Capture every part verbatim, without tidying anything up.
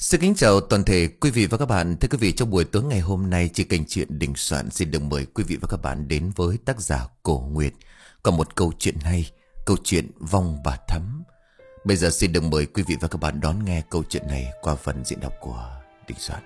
Xin kính chào toàn thể quý vị và các bạn. Thưa quý vị, trong buổi tối ngày hôm nay, chị kênh Chuyện Đình Soạn xin được mời quý vị và các bạn đến với tác giả Cổ Nguyệt có một câu chuyện hay, câu chuyện Vong Bà Thắm. Bây giờ xin được mời quý vị và các bạn đón nghe câu chuyện này qua phần diễn đọc của Đình Soạn.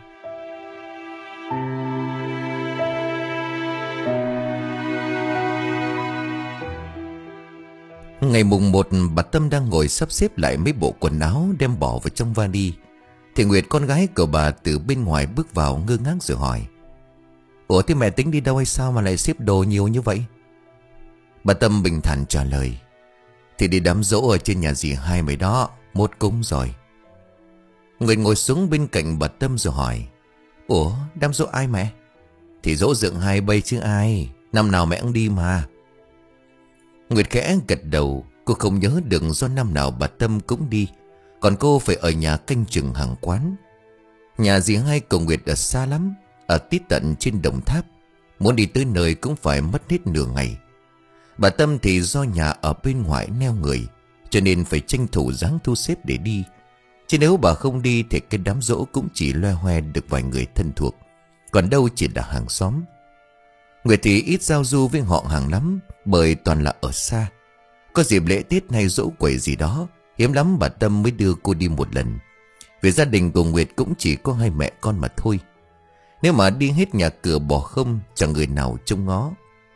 Ngày mùng một, bà Tâm đang ngồi sắp xếp lại mấy bộ quần áo đem bỏ vào trong vali, thì Nguyệt, con gái của bà, từ bên ngoài bước vào ngơ ngác rồi hỏi: "Ủa, thế mẹ tính đi đâu hay sao mà lại xếp đồ nhiều như vậy?" Bà Tâm bình thản trả lời: "Thì đi đám giỗ ở trên nhà dì hai mày đó, mốt cúng rồi." Nguyệt ngồi xuống bên cạnh bà Tâm rồi hỏi: "Ủa, đám giỗ ai mẹ?" "Thì giỗ Dượng Hai bây chứ ai, năm nào mẹ cũng đi mà." Nguyệt khẽ gật đầu. Cô không nhớ được do năm nào bà Tâm cũng đi, còn cô phải ở nhà canh chừng hàng quán. Nhà dì hai của Nguyệt ở xa lắm, ở tít tận trên Đồng Tháp. Muốn đi tới nơi cũng phải mất hết nửa ngày. Bà Tâm thì do nhà ở bên ngoài neo người, cho nên phải tranh thủ dáng thu xếp để đi. Chứ nếu bà không đi thì cái đám giỗ cũng chỉ loe hoe được vài người thân thuộc, còn đâu chỉ là hàng xóm. Nguyệt thì ít giao du với họ hàng lắm, bởi toàn là ở xa. Có dịp lễ Tết hay giỗ quẩy gì đó, hiếm lắm bà Tâm mới đưa cô đi một lần. Vì gia đình của Nguyệt cũng chỉ có hai mẹ con mà thôi. Nếu mà đi hết nhà cửa bỏ không, chẳng người nào trông ngó.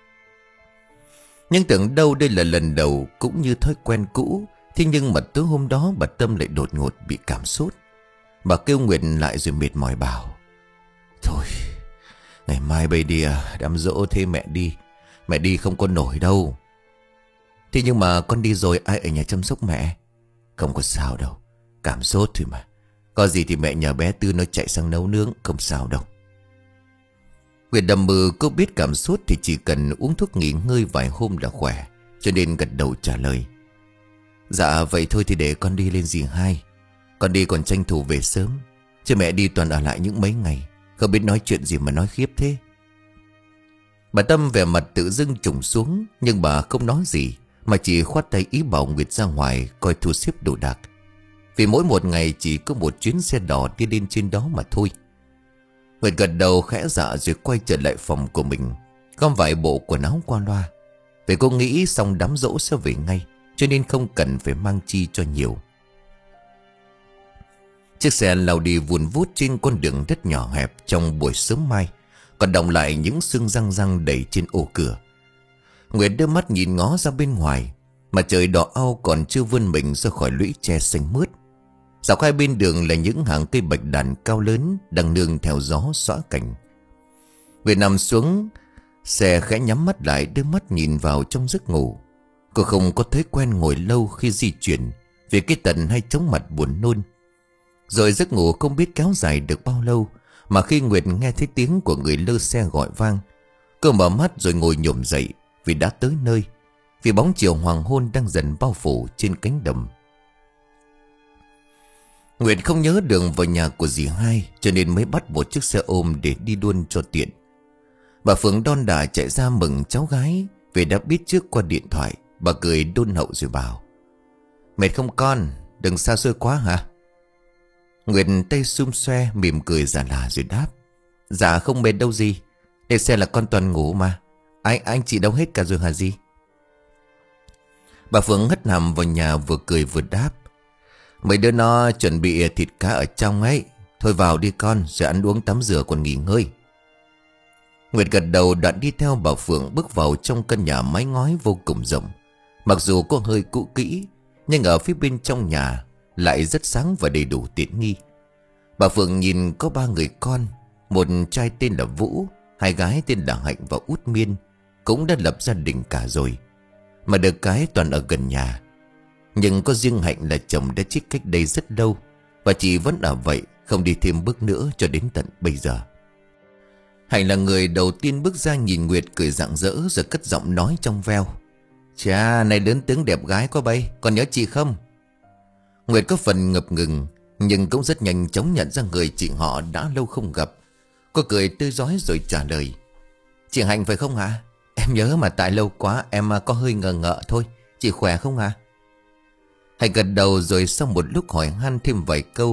Nhưng tưởng đâu đây là lần đầu, cũng như thói quen cũ. Thế nhưng mà tối hôm đó bà Tâm lại đột ngột bị cảm sốt. Bà kêu Nguyệt lại rồi mệt mỏi bảo: "Thôi, ngày mai bây đi à, đám giỗ thế mẹ đi. Mẹ đi không có nổi đâu." "Thế nhưng mà con đi rồi ai ở nhà chăm sóc mẹ?" "Không có sao đâu, cảm sốt thôi mà. Có gì thì mẹ nhờ bé Tư nó chạy sang nấu nướng, không sao đâu." Nguyệt đầm mừ, cô biết cảm sốt thì chỉ cần uống thuốc nghỉ ngơi vài hôm là khỏe, cho nên gật đầu trả lời: "Dạ vậy thôi thì để con đi lên dì hai. Con đi còn tranh thủ về sớm, chứ mẹ đi toàn ở lại những mấy ngày, không biết nói chuyện gì mà nói khiếp thế." Bà Tâm vẻ mặt tự dưng trùng xuống, nhưng bà không nói gì, mà chỉ khoát tay ý bảo Nguyệt ra ngoài coi thu xếp đồ đạc. Vì mỗi một ngày chỉ có một chuyến xe đỏ đi lên trên đó mà thôi. Nguyệt gật đầu khẽ dạ rồi quay trở lại phòng của mình, gom vài bộ quần áo qua loa. Vì cô nghĩ xong đám giỗ sẽ về ngay, cho nên không cần phải mang chi cho nhiều. Chiếc xe lao đi vùn vút trên con đường đất nhỏ hẹp trong buổi sớm mai, còn đọng lại những xương răng răng đầy trên ô cửa. Nguyệt đưa mắt nhìn ngó ra bên ngoài, mà trời đỏ au còn chưa vươn mình ra khỏi lũy tre xanh mướt. Dọc hai bên đường là những hàng cây bạch đàn cao lớn đang nương theo gió xõa cành. Nguyệt nằm xuống xe khẽ nhắm mắt lại, đưa mắt nhìn vào trong giấc ngủ. Cô không có thói quen ngồi lâu khi di chuyển, vì cái tận hay chóng mặt buồn nôn. Rồi giấc ngủ không biết kéo dài được bao lâu, mà khi Nguyệt nghe thấy tiếng của người lơ xe gọi vang, cô mở mắt rồi ngồi nhổm dậy, vì đã tới nơi. Vì bóng chiều hoàng hôn đang dần bao phủ trên cánh đồng. Nguyệt không nhớ đường vào nhà của dì hai, cho nên mới bắt một chiếc xe ôm để đi luôn cho tiện. Bà Phượng đon đả chạy ra mừng cháu gái, vì đã biết trước qua điện thoại. Bà cười đôn hậu rồi bảo: "Mệt không con, đừng xa xôi quá hả?" Nguyệt tay xum xoe mỉm cười giả lả rồi đáp: "Dạ không mệt đâu gì, để xe là con toàn ngủ mà. Anh anh chị đâu hết cả rồi hả gì?" Bà Phượng hất hàm vào nhà, vừa cười vừa đáp: "Mấy đứa nó chuẩn bị thịt cá ở trong ấy. Thôi vào đi con, rồi ăn uống tắm rửa còn nghỉ ngơi." Nguyệt gật đầu đoạn đi theo bà Phượng bước vào trong căn nhà mái ngói vô cùng rộng. Mặc dù có hơi cũ kỹ, nhưng ở phía bên trong nhà lại rất sáng và đầy đủ tiện nghi. Bà Phượng nhìn có ba người con, một trai tên là Vũ, hai gái tên là Hạnh và Út Miên, cũng đã lập gia đình cả rồi, mà được cái toàn ở gần nhà. Nhưng có riêng Hạnh là chồng đã chết cách đây rất lâu, và chị vẫn ở vậy, không đi thêm bước nữa cho đến tận bây giờ. Hạnh là người đầu tiên bước ra, nhìn Nguyệt cười rạng rỡ rồi cất giọng nói trong veo: "Chà, này lớn tướng đẹp gái quá bay, còn nhớ chị không?" Nguyệt có phần ngập ngừng, nhưng cũng rất nhanh chóng nhận ra người chị họ đã lâu không gặp. Cô cười tươi rói rồi trả lời: "Chị Hạnh phải không hả? Em nhớ mà tại lâu quá em có hơi ngờ ngợ thôi. Chị khỏe không hả?" Hạnh gật đầu rồi sau một lúc hỏi han thêm vài câu,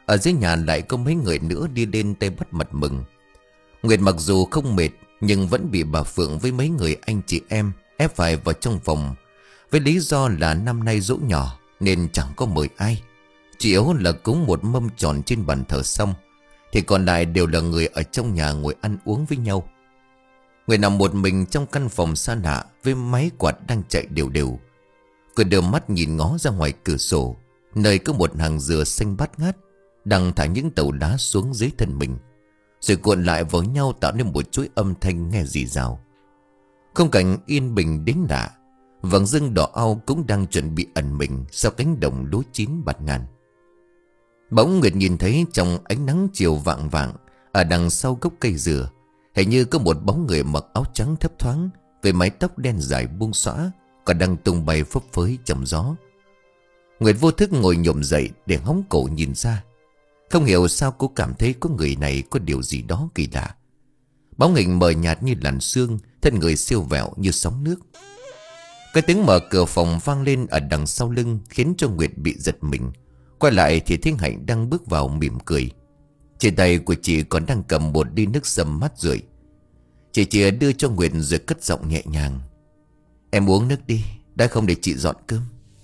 Ở dưới nhà lại có mấy người nữa đi lên tay bắt mặt mừng. Nguyệt mặc dù không mệt nhưng vẫn bị bà Phượng với mấy người anh chị em ép phải vào trong phòng, với lý do là năm nay giỗ nhỏ nên chẳng có mời ai. Chỉ yếu là cúng một mâm tròn trên bàn thờ xong thì còn lại đều là người ở trong nhà ngồi ăn uống với nhau. Nguyệt nằm một mình trong căn phòng xa lạ với máy quạt đang chạy đều đều. Cô đưa mắt nhìn ngó ra ngoài cửa sổ, nơi có một hàng dừa xanh bát ngát đang thả những tàu đá xuống dưới thân mình, rồi cuộn lại với nhau tạo nên một chuỗi âm thanh nghe rì rào. Khung cảnh yên bình đến lạ. Vầng dưng đỏ au cũng đang chuẩn bị ẩn mình sau cánh đồng lúa chín bạt ngàn. Bỗng Nguyệt nhìn thấy trong ánh nắng chiều vạng vạng, ở đằng sau gốc cây dừa, hình như có một bóng người mặc áo trắng thấp thoáng, với mái tóc đen dài buông xõa, còn đang tung bay phấp phới trong gió. Nguyệt vô thức ngồi nhổm dậy để hóng cổ nhìn ra. Không hiểu sao cô cảm thấy có người này có điều gì đó kỳ lạ. Bóng hình mờ nhạt như làn sương, thân người siêu vẹo như sóng nước. Cái tiếng mở cửa phòng vang lên ở đằng sau lưng khiến cho Nguyệt bị giật mình. Quay lại thì Thiên Hạnh đang bước vào mỉm cười. Trên tay của chị còn đang cầm một ly nước sâm mát rượi. Chị chìa đưa cho Nguyệt rồi cất giọng nhẹ nhàng: "Em uống nước đi, đã không để chị dọn cơm."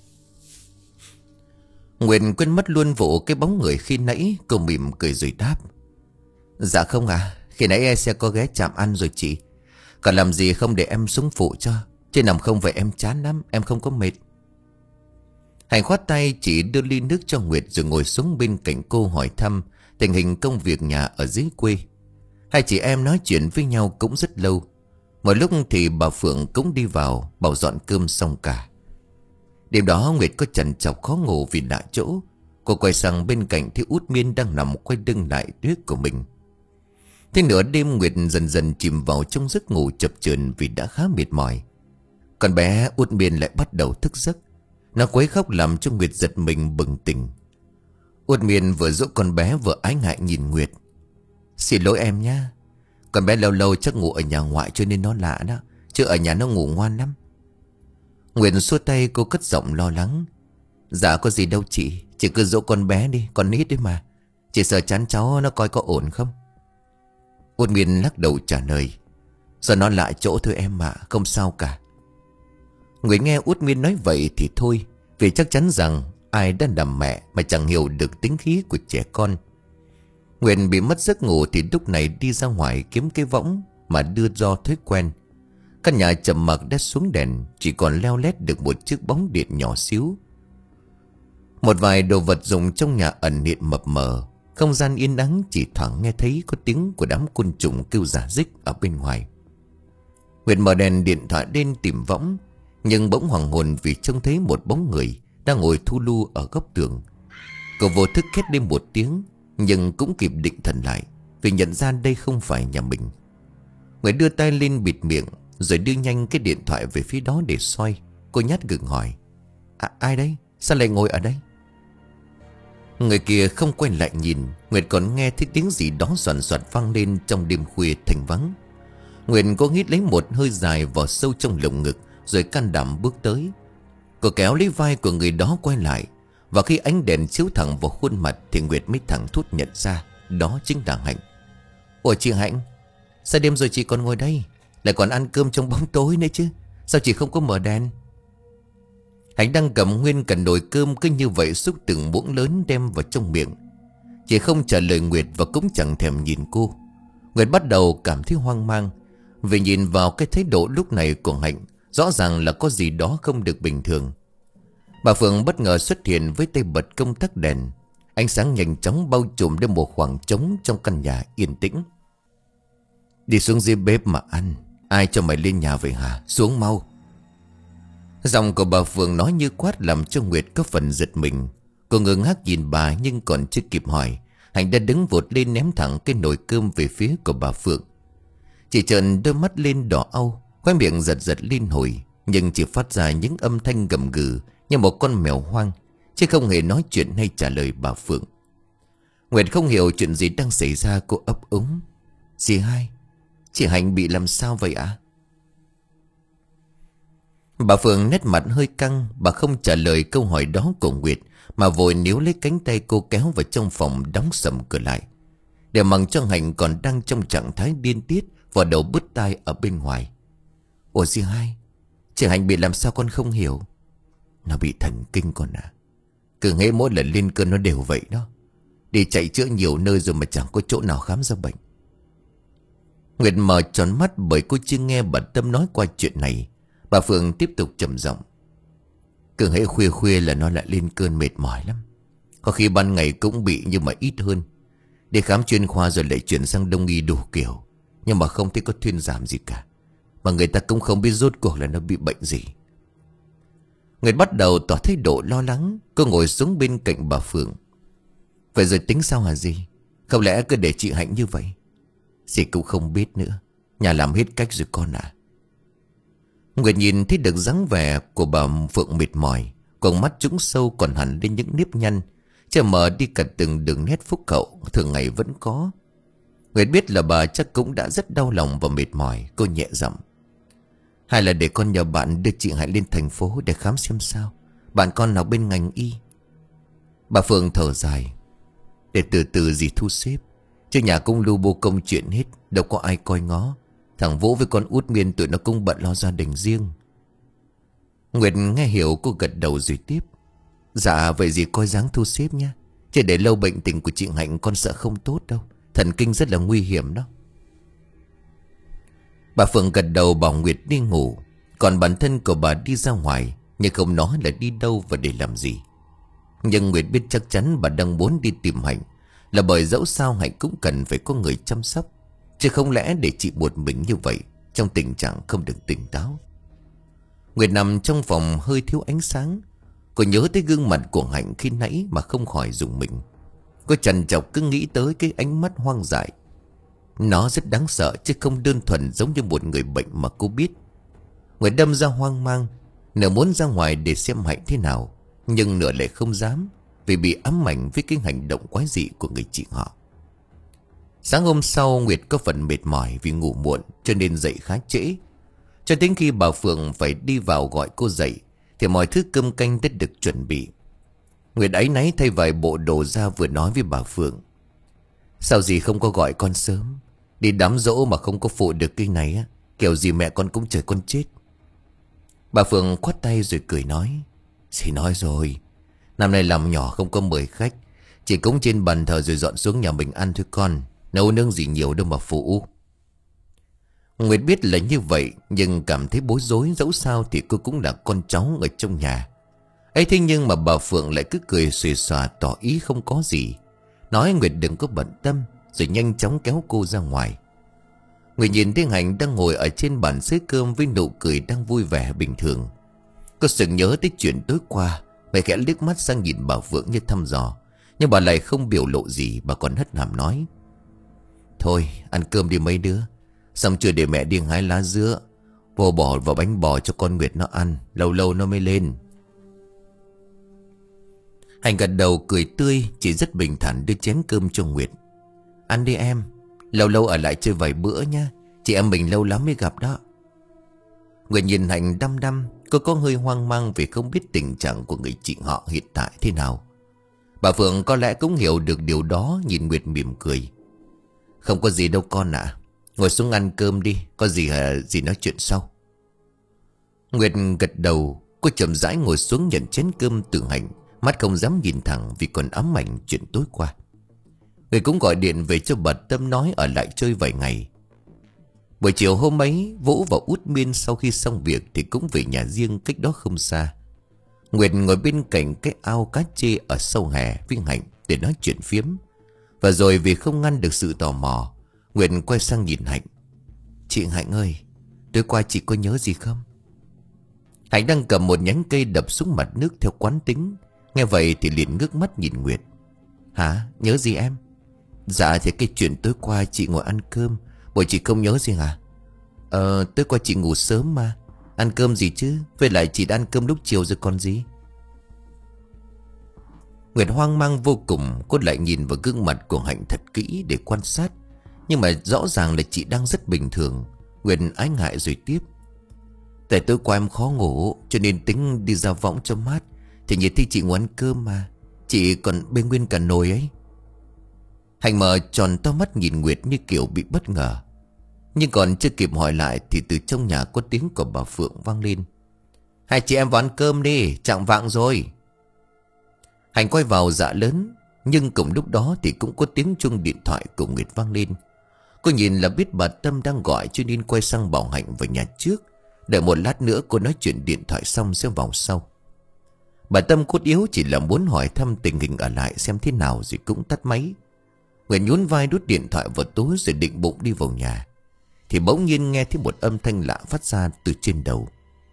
Nguyệt quên mất luôn vụ cái bóng người khi nãy. Cô mỉm cười rồi đáp: "Dạ không à, khi nãy em sẽ có ghé chạm ăn rồi chị. Còn làm gì không để em xuống phụ cho, chứ nằm không vậy em chán lắm, em không có mệt." Hạnh khoát tay chỉ đưa ly nước cho Nguyệt rồi ngồi xuống bên cạnh cô hỏi thăm tình hình công việc nhà ở dưới quê. Hai chị em nói chuyện với nhau cũng rất lâu. Một lúc thì bà Phượng cũng đi vào bảo dọn cơm xong cả. Đêm đó Nguyệt có chần chọc khó ngủ vì lạ chỗ. Cô quay sang bên cạnh thì Út Miên đang nằm quay lưng lại đứa của mình. Thế nửa đêm Nguyệt dần dần chìm vào trong giấc ngủ chập chờn vì đã khá mệt mỏi. Con bé Út Miên lại bắt đầu thức giấc. Nó quấy khóc làm cho Nguyệt giật mình bừng tỉnh. Út Miên vừa dỗ con bé vừa ái ngại nhìn Nguyệt: "Xin lỗi em nhá, con bé lâu lâu chắc ngủ ở nhà ngoại cho nên nó lạ đó, chứ ở nhà nó ngủ ngoan lắm." Nguyệt xua tay, cô cất giọng lo lắng: "Dạ có gì đâu chị, chị cứ dỗ con bé đi, con nít đấy mà. Chị sợ chán cháu nó coi có ổn không?" Út Miên lắc đầu trả lời: "Do nó lạ chỗ thôi em ạ, không sao cả." Người nghe Út Miên nói vậy thì thôi, vì chắc chắn rằng ai đã làm mẹ mà chẳng hiểu được tính khí của trẻ con. Nguyệt bị mất giấc ngủ thì lúc này đi ra ngoài kiếm cái võng mà đưa do thói quen. Căn nhà trầm mặc đã xuống đèn, chỉ còn leo lét được một chiếc bóng điện nhỏ xíu. Một vài đồ vật dùng trong nhà ẩn hiện mập mờ. Không gian yên ắng, chỉ thoảng nghe thấy có tiếng của đám côn trùng kêu rả rích ở bên ngoài. Nguyệt mở đèn điện thoại lên tìm võng, nhưng bỗng hoàng hồn vì trông thấy một bóng người đang ngồi thu lu ở góc tường. Cô vô thức hét lên một tiếng, nhưng cũng kịp định thần lại vì nhận ra đây không phải nhà mình. Nguyệt đưa tay lên bịt miệng rồi đưa nhanh cái điện thoại về phía đó để soi. Cô nhát gừng hỏi: à, "Ai đấy? Sao lại ngồi ở đây?" Người kia không quay lại nhìn. Nguyệt còn nghe thấy tiếng gì đó soàn soạt vang lên trong đêm khuya thành vắng. Nguyệt cố hít lấy một hơi dài vào sâu trong lồng ngực rồi can đảm bước tới. Cô kéo lấy vai của người đó quay lại, và khi ánh đèn chiếu thẳng vào khuôn mặt thì Nguyệt mới thẳng thốt nhận ra đó chính là Hạnh. "Ủa chị Hạnh, sao đêm rồi chị còn ngồi đây, lại còn ăn cơm trong bóng tối nữa chứ? Sao chị không có mở đèn?" Hạnh đang cầm nguyên cả nồi cơm cứ như vậy xúc từng muỗng lớn đem vào trong miệng. Chị không trả lời Nguyệt và cũng chẳng thèm nhìn cô. Nguyệt bắt đầu cảm thấy hoang mang, vì nhìn vào cái thái độ lúc này của Hạnh rõ ràng là có gì đó không được bình thường. Bà Phượng bất ngờ xuất hiện với tay bật công tắc đèn. Ánh sáng nhanh chóng bao trùm đến một khoảng trống trong căn nhà yên tĩnh. "Đi xuống dưới bếp mà ăn. Ai cho mày lên nhà vậy hả? Xuống mau." Giọng của bà Phượng nói như quát làm cho Nguyệt có phần giật mình. Cô ngơ ngác nhìn bà, nhưng còn chưa kịp hỏi, Hạnh đã đứng vụt lên ném thẳng cái nồi cơm về phía của bà Phượng. Chị trợn đôi mắt lên đỏ au, khóe miệng giật giật liên hồi, nhưng chỉ phát ra những âm thanh gầm gừ như một con mèo hoang, chứ không hề nói chuyện hay trả lời bà Phượng. Nguyệt không hiểu chuyện gì đang xảy ra, cô ấp úng: "Dì hai, chị Hạnh bị làm sao vậy ạ?" Bà Phượng nét mặt hơi căng. Bà không trả lời câu hỏi đó của Nguyệt, mà vội níu lấy cánh tay cô kéo vào trong phòng, đóng sầm cửa lại. Để mặc cho Hạnh còn đang trong trạng thái điên tiết, vào đầu bứt tai ở bên ngoài. Ủa gì hai, chị Hạnh bị làm sao con không hiểu? Nó bị thần kinh con à. Cứ nghe mỗi lần lên cơn nó đều vậy đó. Đi chạy chữa nhiều nơi rồi mà chẳng có chỗ nào khám ra bệnh. Nguyệt mở tròn mắt bởi cô chưa nghe bà Tâm nói qua chuyện này. Bà Phượng tiếp tục trầm giọng. Cứ hễ khuya khuya là nó lại lên cơn mệt mỏi lắm. Có khi ban ngày cũng bị nhưng mà ít hơn. Đi khám chuyên khoa rồi lại chuyển sang đông y đủ kiểu, nhưng mà không thấy có thuyên giảm gì cả. Mà người ta cũng không biết rốt cuộc là nó bị bệnh gì. Nguyệt bắt đầu tỏ thái độ lo lắng. Cô ngồi xuống bên cạnh bà Phượng. Vậy rồi tính sao hả dì? Không lẽ cứ để chị Hạnh như vậy? Dì cũng không biết nữa. Nhà làm hết cách rồi con à. Nguyệt nhìn thấy được dáng vẻ của bà Phượng mệt mỏi. Con mắt trũng sâu còn hẳn lên những nếp nhăn, che mờ đi cả từng đường nét phúc hậu thường ngày vẫn có. Nguyệt biết là bà chắc cũng đã rất đau lòng và mệt mỏi. Cô nhẹ giọng. Hay là để con nhờ bạn đưa chị Hạnh lên thành phố để khám xem sao. Bạn con nào bên ngành y. Bà Phượng thở dài. Để từ từ dì thu xếp. Chứ nhà cũng lu bu công chuyện hết, đâu có ai coi ngó. Thằng Vũ với con Út Miên tụi nó cũng bận lo gia đình riêng. Nguyệt nghe hiểu, cô gật đầu rồi tiếp. Dạ vậy dì coi dáng thu xếp nha. Chứ để lâu bệnh tình của chị Hạnh con sợ không tốt đâu. Thần kinh rất là nguy hiểm đó. Bà Phượng gật đầu bảo Nguyệt đi ngủ. Còn bản thân của bà đi ra ngoài, nhưng không nói là đi đâu và để làm gì. Nhưng Nguyệt biết chắc chắn bà đang muốn đi tìm Hạnh, là bởi dẫu sao Hạnh cũng cần phải có người chăm sóc. Chứ không lẽ để chị một mình như vậy, trong tình trạng không được tỉnh táo. Nguyệt nằm trong phòng hơi thiếu ánh sáng. Cô nhớ tới gương mặt của Hạnh khi nãy mà không khỏi rùng mình. Cô trằn trọc cứ nghĩ tới cái ánh mắt hoang dại. Nó rất đáng sợ chứ không đơn thuần giống như một người bệnh mà cô biết. Nguyệt đâm ra hoang mang, nửa muốn ra ngoài để xem Hạnh thế nào, nhưng nửa lại không dám, vì bị ám ảnh với cái hành động quái dị của người chị họ. Sáng hôm sau Nguyệt có phần mệt mỏi vì ngủ muộn, cho nên dậy khá trễ. Cho đến khi bà Phượng phải đi vào gọi cô dậy, thì mọi thứ cơm canh đã được chuẩn bị. Nguyệt áy náy thay vài bộ đồ ra vừa nói với bà Phượng. Sao dì không có gọi con sớm? Đi đám dỗ mà không có phụ được cái này á, kiểu gì mẹ con cũng chờ con chết. Bà Phượng khoát tay rồi cười nói. Dì nói rồi, năm nay làm nhỏ không có mời khách, chỉ cúng trên bàn thờ rồi dọn xuống nhà mình ăn thôi con. Nấu nướng gì nhiều đâu mà phụ. Nguyệt biết là như vậy, nhưng cảm thấy bối rối. Dẫu sao thì cô cũng là con cháu ở trong nhà ấy. Thế nhưng mà bà Phượng lại cứ cười xuề xòa tỏ ý không có gì, nói Nguyệt đừng có bận tâm, rồi nhanh chóng kéo cô ra ngoài. Nguyệt nhìn thấy Hạnh đang ngồi ở trên bàn xới cơm với nụ cười đang vui vẻ bình thường. Cô sực nhớ tới chuyện tối qua. Mẹ khẽ liếc mắt sang nhìn bà Phượng như thăm dò, nhưng bà lại không biểu lộ gì. Bà còn hất hàm nói. Thôi ăn cơm đi mấy đứa, xong chưa để mẹ đi hái lá dứa vô bỏ vào bánh bò cho con Nguyệt nó ăn, lâu lâu nó mới lên. Hạnh gật đầu cười tươi, chỉ rất bình thản đưa chén cơm cho Nguyệt. Ăn đi em, lâu lâu ở lại chơi vài bữa nha, chị em mình lâu lắm mới gặp đó. Nguyệt nhìn Hạnh đăm đăm. Cô có hơi hoang mang vì không biết tình trạng của người chị họ hiện tại thế nào. Bà Phượng có lẽ cũng hiểu được điều đó, nhìn Nguyệt mỉm cười. Không có gì đâu con ạ. Ngồi xuống ăn cơm đi, có gì hả gì nói chuyện sau. Nguyệt gật đầu. Cô chậm rãi ngồi xuống nhận chén cơm từ Hạnh, mắt không dám nhìn thẳng vì còn ám ảnh chuyện tối qua. Nguyệt cũng gọi điện về cho bà Tâm nói ở lại chơi vài ngày. Buổi chiều hôm ấy, Vũ và Út Miên sau khi xong việc thì cũng về nhà riêng cách đó không xa. Nguyệt ngồi bên cạnh cái ao cá chê ở sau hè với Hạnh để nói chuyện phiếm. Và rồi vì không ngăn được sự tò mò, Nguyệt quay sang nhìn Hạnh. Chị Hạnh ơi, tối qua chị có nhớ gì không? Hạnh đang cầm một nhánh cây đập xuống mặt nước theo quán tính. Nghe vậy thì liền ngước mắt nhìn Nguyệt. Hả? Nhớ gì em? Dạ thì cái chuyện tối qua chị ngồi ăn cơm, bộ chị không nhớ gì hả? Ờ tối qua chị ngủ sớm mà. Ăn cơm gì chứ? Với lại chị đã ăn cơm lúc chiều rồi còn gì. Nguyệt hoang mang vô cùng. Cô lại nhìn vào gương mặt của Hạnh thật kỹ để quan sát, nhưng mà rõ ràng là chị đang rất bình thường. Nguyệt ái ngại rồi tiếp. Tại tối qua em khó ngủ, cho nên tính đi ra võng cho mát, thì nhìn thấy chị ngồi ăn cơm mà. Chị còn bê nguyên cả nồi ấy. Hành mở tròn to mắt nhìn Nguyệt như kiểu bị bất ngờ. Nhưng còn chưa kịp hỏi lại thì từ trong nhà có tiếng của bà Phượng vang lên. Hai chị em vào ăn cơm đi, chạng vạng rồi. Hành quay vào dạ lớn. Nhưng cùng lúc đó thì cũng có tiếng chuông điện thoại của Nguyệt vang lên. Cô nhìn là biết bà Tâm đang gọi cho nên quay sang bảo Hạnh vào nhà trước. Đợi một lát nữa cô nói chuyện điện thoại xong sẽ vào sau. Bà Tâm cốt yếu chỉ là muốn hỏi thăm tình hình ở lại xem thế nào rồi cũng tắt máy. Nguyệt nhún vai đút điện thoại vào túi rồi định bụng đi vào nhà. Thì bỗng nhiên nghe thấy một âm thanh lạ phát ra từ trên đầu.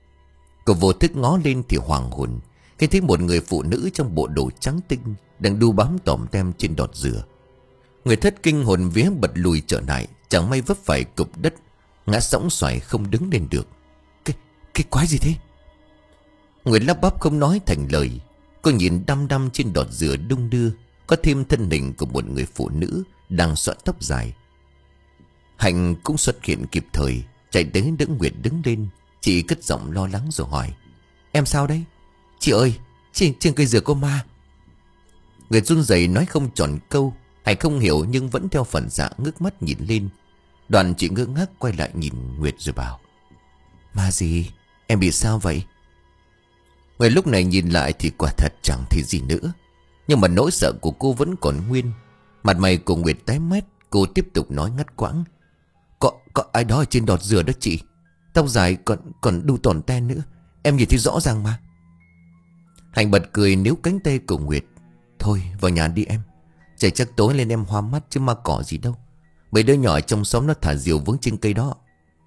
Cô vô thức ngó lên thì hoàng hồn khi thấy một người phụ nữ trong bộ đồ trắng tinh đang đu bám tòm tem trên đọt dừa. Người thất kinh hồn vía bật lùi trở lại, chẳng may vấp phải cục đất, ngã sõng xoài không đứng lên được. Cái, cái quái gì thế? Người lắp bắp không nói thành lời. Cô nhìn đăm đăm trên đọt dừa đung đưa, có thêm thân hình của một người phụ nữ đang xõa tóc dài. Hạnh cũng xuất hiện kịp thời, chạy đến đỡ Nguyệt đứng lên. Chị cất giọng lo lắng rồi hỏi: Em sao đấy? Chị ơi, trên, trên cây dừa có ma. Nguyệt run rẩy nói không tròn câu. Hạnh không hiểu nhưng vẫn theo phản xạ ngước mắt nhìn lên. Đoàn chị ngơ ngác quay lại nhìn Nguyệt rồi bảo: Ma gì? Em bị sao vậy? Nguyệt lúc này nhìn lại thì quả thật chẳng thấy gì nữa. Nhưng mà nỗi sợ của cô vẫn còn nguyên. Mặt mày của Nguyệt tái mét. Cô tiếp tục nói ngắt quãng: Có, có ai đó ở trên đọt dừa đó chị. Tóc dài còn còn đu tòn ten nữa. Em nhìn thấy rõ ràng mà. Hạnh bật cười níu cánh tay của Nguyệt: Thôi vào nhà đi em. Trời chắc tối lên em hoa mắt chứ ma cỏ gì đâu. Mấy đứa nhỏ trong xóm nó thả diều vướng trên cây đó.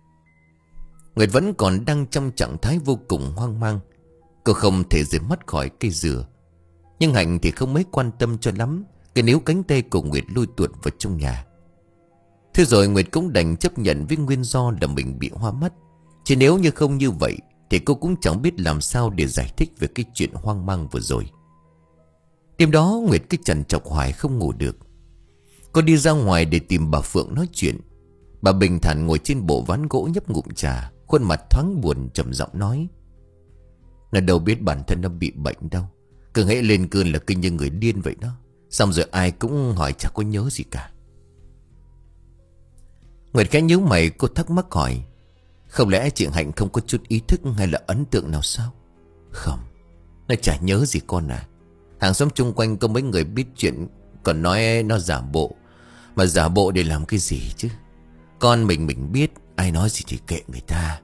Nguyệt vẫn còn đang trong trạng thái vô cùng hoang mang. Cô không thể rời mắt khỏi cây dừa. Nhưng Hạnh thì không mấy quan tâm cho lắm. Cái níu cánh tay của Nguyệt lui tuột vào trong nhà. Thế rồi Nguyệt cũng đành chấp nhận với nguyên do là mình bị hoa mắt. Chứ nếu như không như vậy thì cô cũng chẳng biết làm sao để giải thích về cái chuyện hoang mang vừa rồi. Đêm đó Nguyệt cứ trằn trọc hoài không ngủ được. Cô đi ra ngoài để tìm bà Phượng nói chuyện. Bà bình thản ngồi trên bộ ván gỗ nhấp ngụm trà, khuôn mặt thoáng buồn trầm giọng nói: Nó đâu biết bản thân nó bị bệnh đâu. Cứ hễ lên cơn là kinh như người điên vậy đó. Xong rồi ai cũng hỏi chẳng có nhớ gì cả. Nguyệt khẽ nhíu mày, cô thắc mắc hỏi: Không lẽ chị Hạnh không có chút ý thức hay là ấn tượng nào sao? Không, nó chả nhớ gì con à. Hàng xóm chung quanh có mấy người biết chuyện còn nói nó giả bộ. Mà giả bộ để làm cái gì chứ? Con mình mình biết, ai nói gì thì kệ người ta.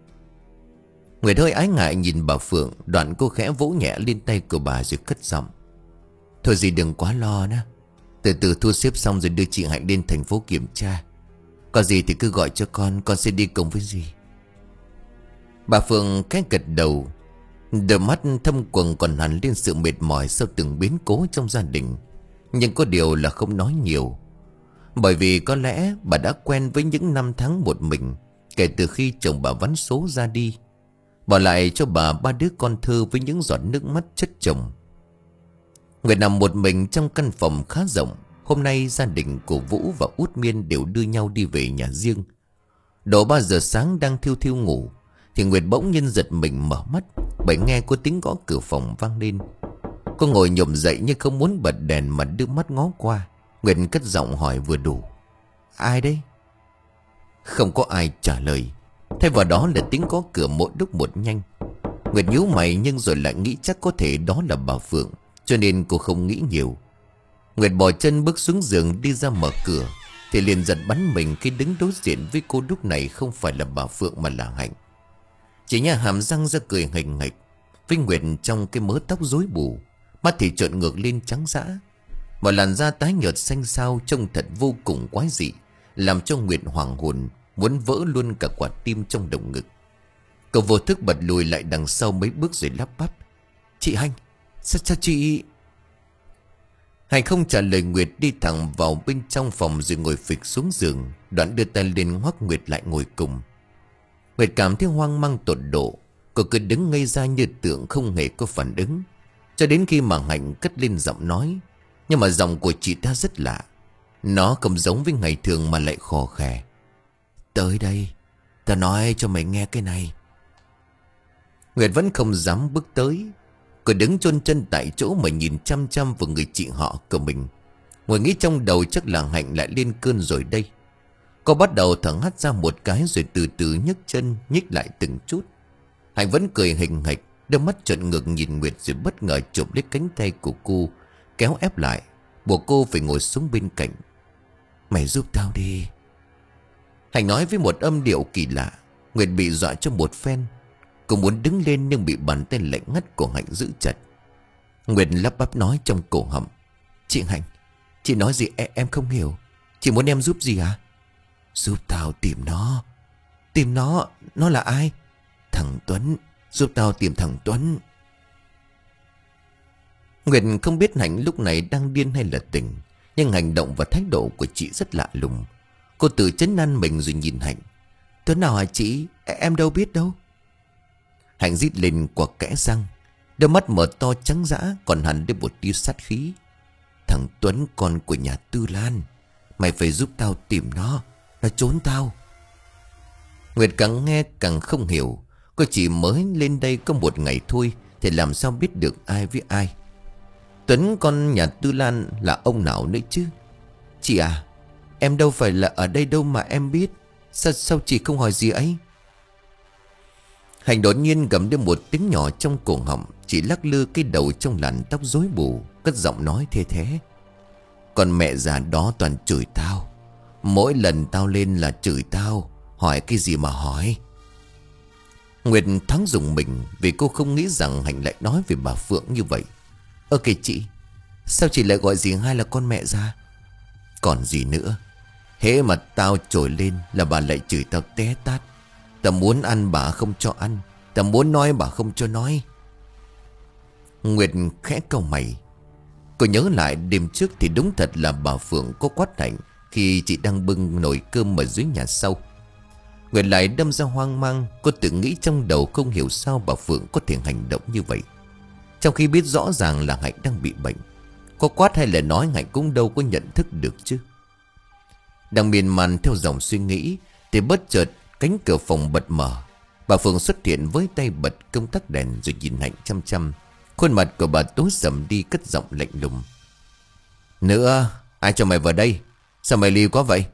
Nguyệt hơi ái ngại nhìn bà Phượng. Đoạn cô khẽ vỗ nhẹ lên tay của bà rồi cất giọng: Thôi gì đừng quá lo nữa. Từ từ thu xếp xong rồi đưa chị Hạnh lên thành phố kiểm tra. Có gì thì cứ gọi cho con, con sẽ đi cùng với dì. Bà Phượng khẽ gật đầu. Đôi mắt thâm quầng còn hẳn lên sự mệt mỏi sau từng biến cố trong gia đình. Nhưng có điều là không nói nhiều. Bởi vì có lẽ bà đã quen với những năm tháng một mình kể từ khi chồng bà vắn số ra đi, bỏ lại cho bà ba đứa con thơ với những giọt nước mắt chất chồng. Nguyệt nằm một mình trong căn phòng khá rộng. Hôm nay gia đình của Vũ và Út Miên đều đưa nhau đi về nhà riêng. Độ ba giờ sáng đang thiêu thiêu ngủ thì Nguyệt bỗng nhiên giật mình mở mắt bởi nghe có tiếng gõ cửa phòng vang lên. Cô ngồi nhổm dậy nhưng không muốn bật đèn mà đưa mắt ngó qua. Nguyệt cất giọng hỏi vừa đủ: Ai đấy? Không có ai trả lời. Thay vào đó là tiếng gõ cửa một lúc một nhanh. Nguyệt nhíu mày nhưng rồi lại nghĩ chắc có thể đó là bà Phượng, cho nên cô không nghĩ nhiều. Nguyệt bỏ chân bước xuống giường đi ra mở cửa thì liền giật bắn mình khi đứng đối diện với cô lúc này không phải là bà Phượng mà là Hạnh. Chị nha hàm răng ra cười hình nghịch với Nguyệt trong cái mớ tóc rối bù, mắt thì trợn ngược lên trắng dã. Một làn da tái nhợt xanh xao trông thật vô cùng quái dị, làm cho Nguyệt hoảng hồn, muốn vỡ luôn cả quả tim trong lồng ngực. Cậu vô thức bật lùi lại đằng sau mấy bước rồi lắp bắp: Chị Hạnh, sao, sao chị... Hạnh không trả lời Nguyệt, đi thẳng vào bên trong phòng rồi ngồi phịch xuống giường. Đoạn đưa tay lên ngoắc Nguyệt lại ngồi cùng. Nguyệt cảm thấy hoang mang tột độ. Cô cứ đứng ngây ra như tượng không hề có phản ứng, cho đến khi mà Hạnh cất lên giọng nói. Nhưng mà giọng của chị ta rất lạ. Nó không giống với ngày thường mà lại khò khè: Tới đây, ta nói cho mày nghe cái này. Nguyệt vẫn không dám bước tới. Cô đứng chôn chân tại chỗ mà nhìn chăm chăm vào người chị họ của mình. Ngồi nghĩ trong đầu chắc là Hạnh lại lên cơn rồi đây. Cô bắt đầu thở hắt ra một cái rồi từ từ nhấc chân nhích lại từng chút. Hạnh vẫn cười hình hạch, đôi mắt trợn ngược nhìn Nguyệt rồi bất ngờ chụp lấy cánh tay của cô, kéo ép lại, buộc cô phải ngồi xuống bên cạnh. Mày giúp tao đi. Hạnh nói với một âm điệu kỳ lạ. Nguyệt bị dọa cho một phen. Cô muốn đứng lên nhưng bị bàn tay lạnh ngắt của Hạnh giữ chặt. Nguyệt lắp bắp nói trong cổ họng. Chị Hạnh, chị nói gì em, em không hiểu. Chị muốn em giúp gì à? Giúp tao tìm nó. Tìm nó? Nó là ai? Thằng Tuấn. Giúp tao tìm thằng Tuấn. Nguyệt không biết Hạnh lúc này đang điên hay là tỉnh, nhưng hành động và thái độ của chị rất lạ lùng. Cô tự trấn an mình rồi nhìn Hạnh. Tuấn nào hả chị? Em đâu biết đâu. Hạnh rít lên quặc kẽ răng, đôi mắt mở to trắng dã, còn hẳn đến một tia sát khí. Thằng Tuấn con của nhà Tư Lan. Mày phải giúp tao tìm nó. Nó trốn tao. Nguyệt càng nghe càng không hiểu. Cô chỉ mới lên đây có một ngày thôi thì làm sao biết được ai với ai. Tuấn con nhà Tư Lan là ông nào nữa chứ? Chị à, em đâu phải là ở đây đâu mà em biết. Sao, sao chị không hỏi gì ấy? Hạnh đột nhiên gầm đến một tiếng nhỏ trong cổ họng. Chị lắc lư cái đầu trong làn tóc rối bù, cất giọng nói thê thế. Còn mẹ già đó toàn chửi tao. Mỗi lần tao lên là chửi tao. Hỏi cái gì mà hỏi? Nguyệt thoáng rùng mình vì cô không nghĩ rằng Hạnh lại nói về bà Phượng như vậy. Ơ kìa chị, sao chị lại gọi dì hai là con mẹ già? Còn gì nữa. Hễ mà tao trồi lên là bà lại chửi tao té tát. Tao muốn ăn bà không cho ăn, tao muốn nói bà không cho nói. Nguyệt khẽ cau mày. Cô nhớ lại đêm trước thì đúng thật là bà Phượng có quát Hạnh khi chị đang bưng nồi cơm ở dưới nhà sau. Nguyệt lại đâm ra hoang mang. Cô tự nghĩ trong đầu không hiểu sao bà Phượng có thể hành động như vậy, trong khi biết rõ ràng là Hạnh đang bị bệnh. Có quát hay là nói Hạnh cũng đâu có nhận thức được chứ. Đang miên man theo dòng suy nghĩ thì bất chợt cánh cửa phòng bật mở. Bà Phượng xuất hiện với tay bật công tắc đèn rồi nhìn Hạnh chăm chăm. Khuôn mặt của bà tối sầm đi, cất giọng lạnh lùng. Nữa, ai cho mày vào đây? Sao mày liều quá vậy?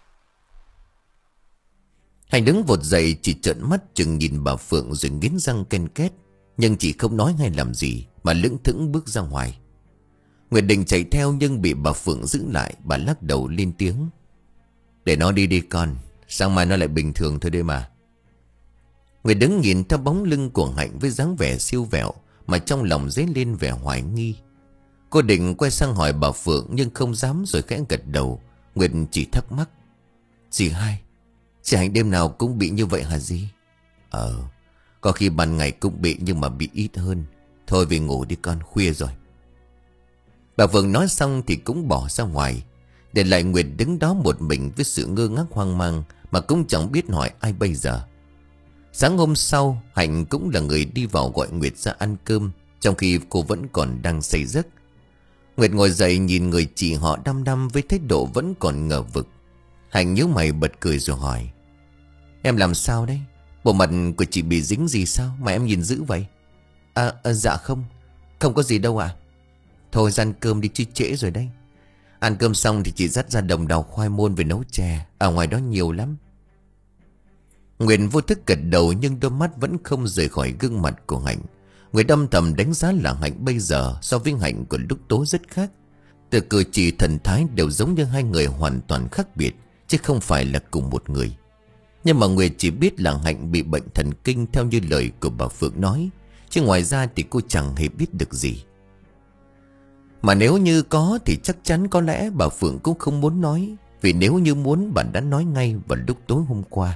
Hạnh đứng vụt dậy, chỉ trợn mắt chừng nhìn bà Phượng rồi nghiến răng ken két. Nhưng chị không nói hay làm gì mà lững thững bước ra ngoài. Nguyệt định chạy theo nhưng bị bà Phượng giữ lại. Bà lắc đầu lên tiếng. Để nó đi đi con, sáng mai nó lại bình thường thôi đấy mà. Nguyệt đứng nhìn theo bóng lưng của Hạnh với dáng vẻ siêu vẹo mà trong lòng dấy lên vẻ hoài nghi. Cô định quay sang hỏi bà Phượng nhưng không dám rồi khẽ gật đầu. Nguyệt chỉ thắc mắc. Dì hai, chị Hạnh đêm nào cũng bị như vậy hả dì? Ờ, có khi ban ngày cũng bị nhưng mà bị ít hơn. Thôi về ngủ đi con, khuya rồi. Bà Phượng nói xong thì cũng bỏ ra ngoài, để lại Nguyệt đứng đó một mình với sự ngơ ngác hoang mang mà cũng chẳng biết hỏi ai bây giờ. Sáng hôm sau, Hạnh cũng là người đi vào gọi Nguyệt ra ăn cơm, trong khi cô vẫn còn đang say giấc. Nguyệt ngồi dậy nhìn người chị họ đăm đăm với thái độ vẫn còn ngờ vực. Hạnh nhíu mày bật cười rồi hỏi. Em làm sao đấy? Bộ mặt của chị bị dính gì sao mà em nhìn dữ vậy? À, à dạ không, không có gì đâu ạ. À? Thôi ra ăn cơm đi chứ trễ rồi đấy. Ăn cơm xong thì chị dắt ra đồng đào khoai môn về nấu chè. Ở ngoài đó nhiều lắm. Nguyệt vô thức gật đầu nhưng đôi mắt vẫn không rời khỏi gương mặt của Hạnh. Nguyệt âm thầm đánh giá là Hạnh bây giờ so với Hạnh của lúc tối rất khác. Từ cử chỉ thần thái đều giống như hai người hoàn toàn khác biệt, chứ không phải là cùng một người. Nhưng mà Nguyệt chỉ biết là Hạnh bị bệnh thần kinh theo như lời của bà Phượng nói, chứ ngoài ra thì cô chẳng hề biết được gì. Mà nếu như có thì chắc chắn có lẽ bà Phượng cũng không muốn nói, vì nếu như muốn bà đã nói ngay vào lúc tối hôm qua.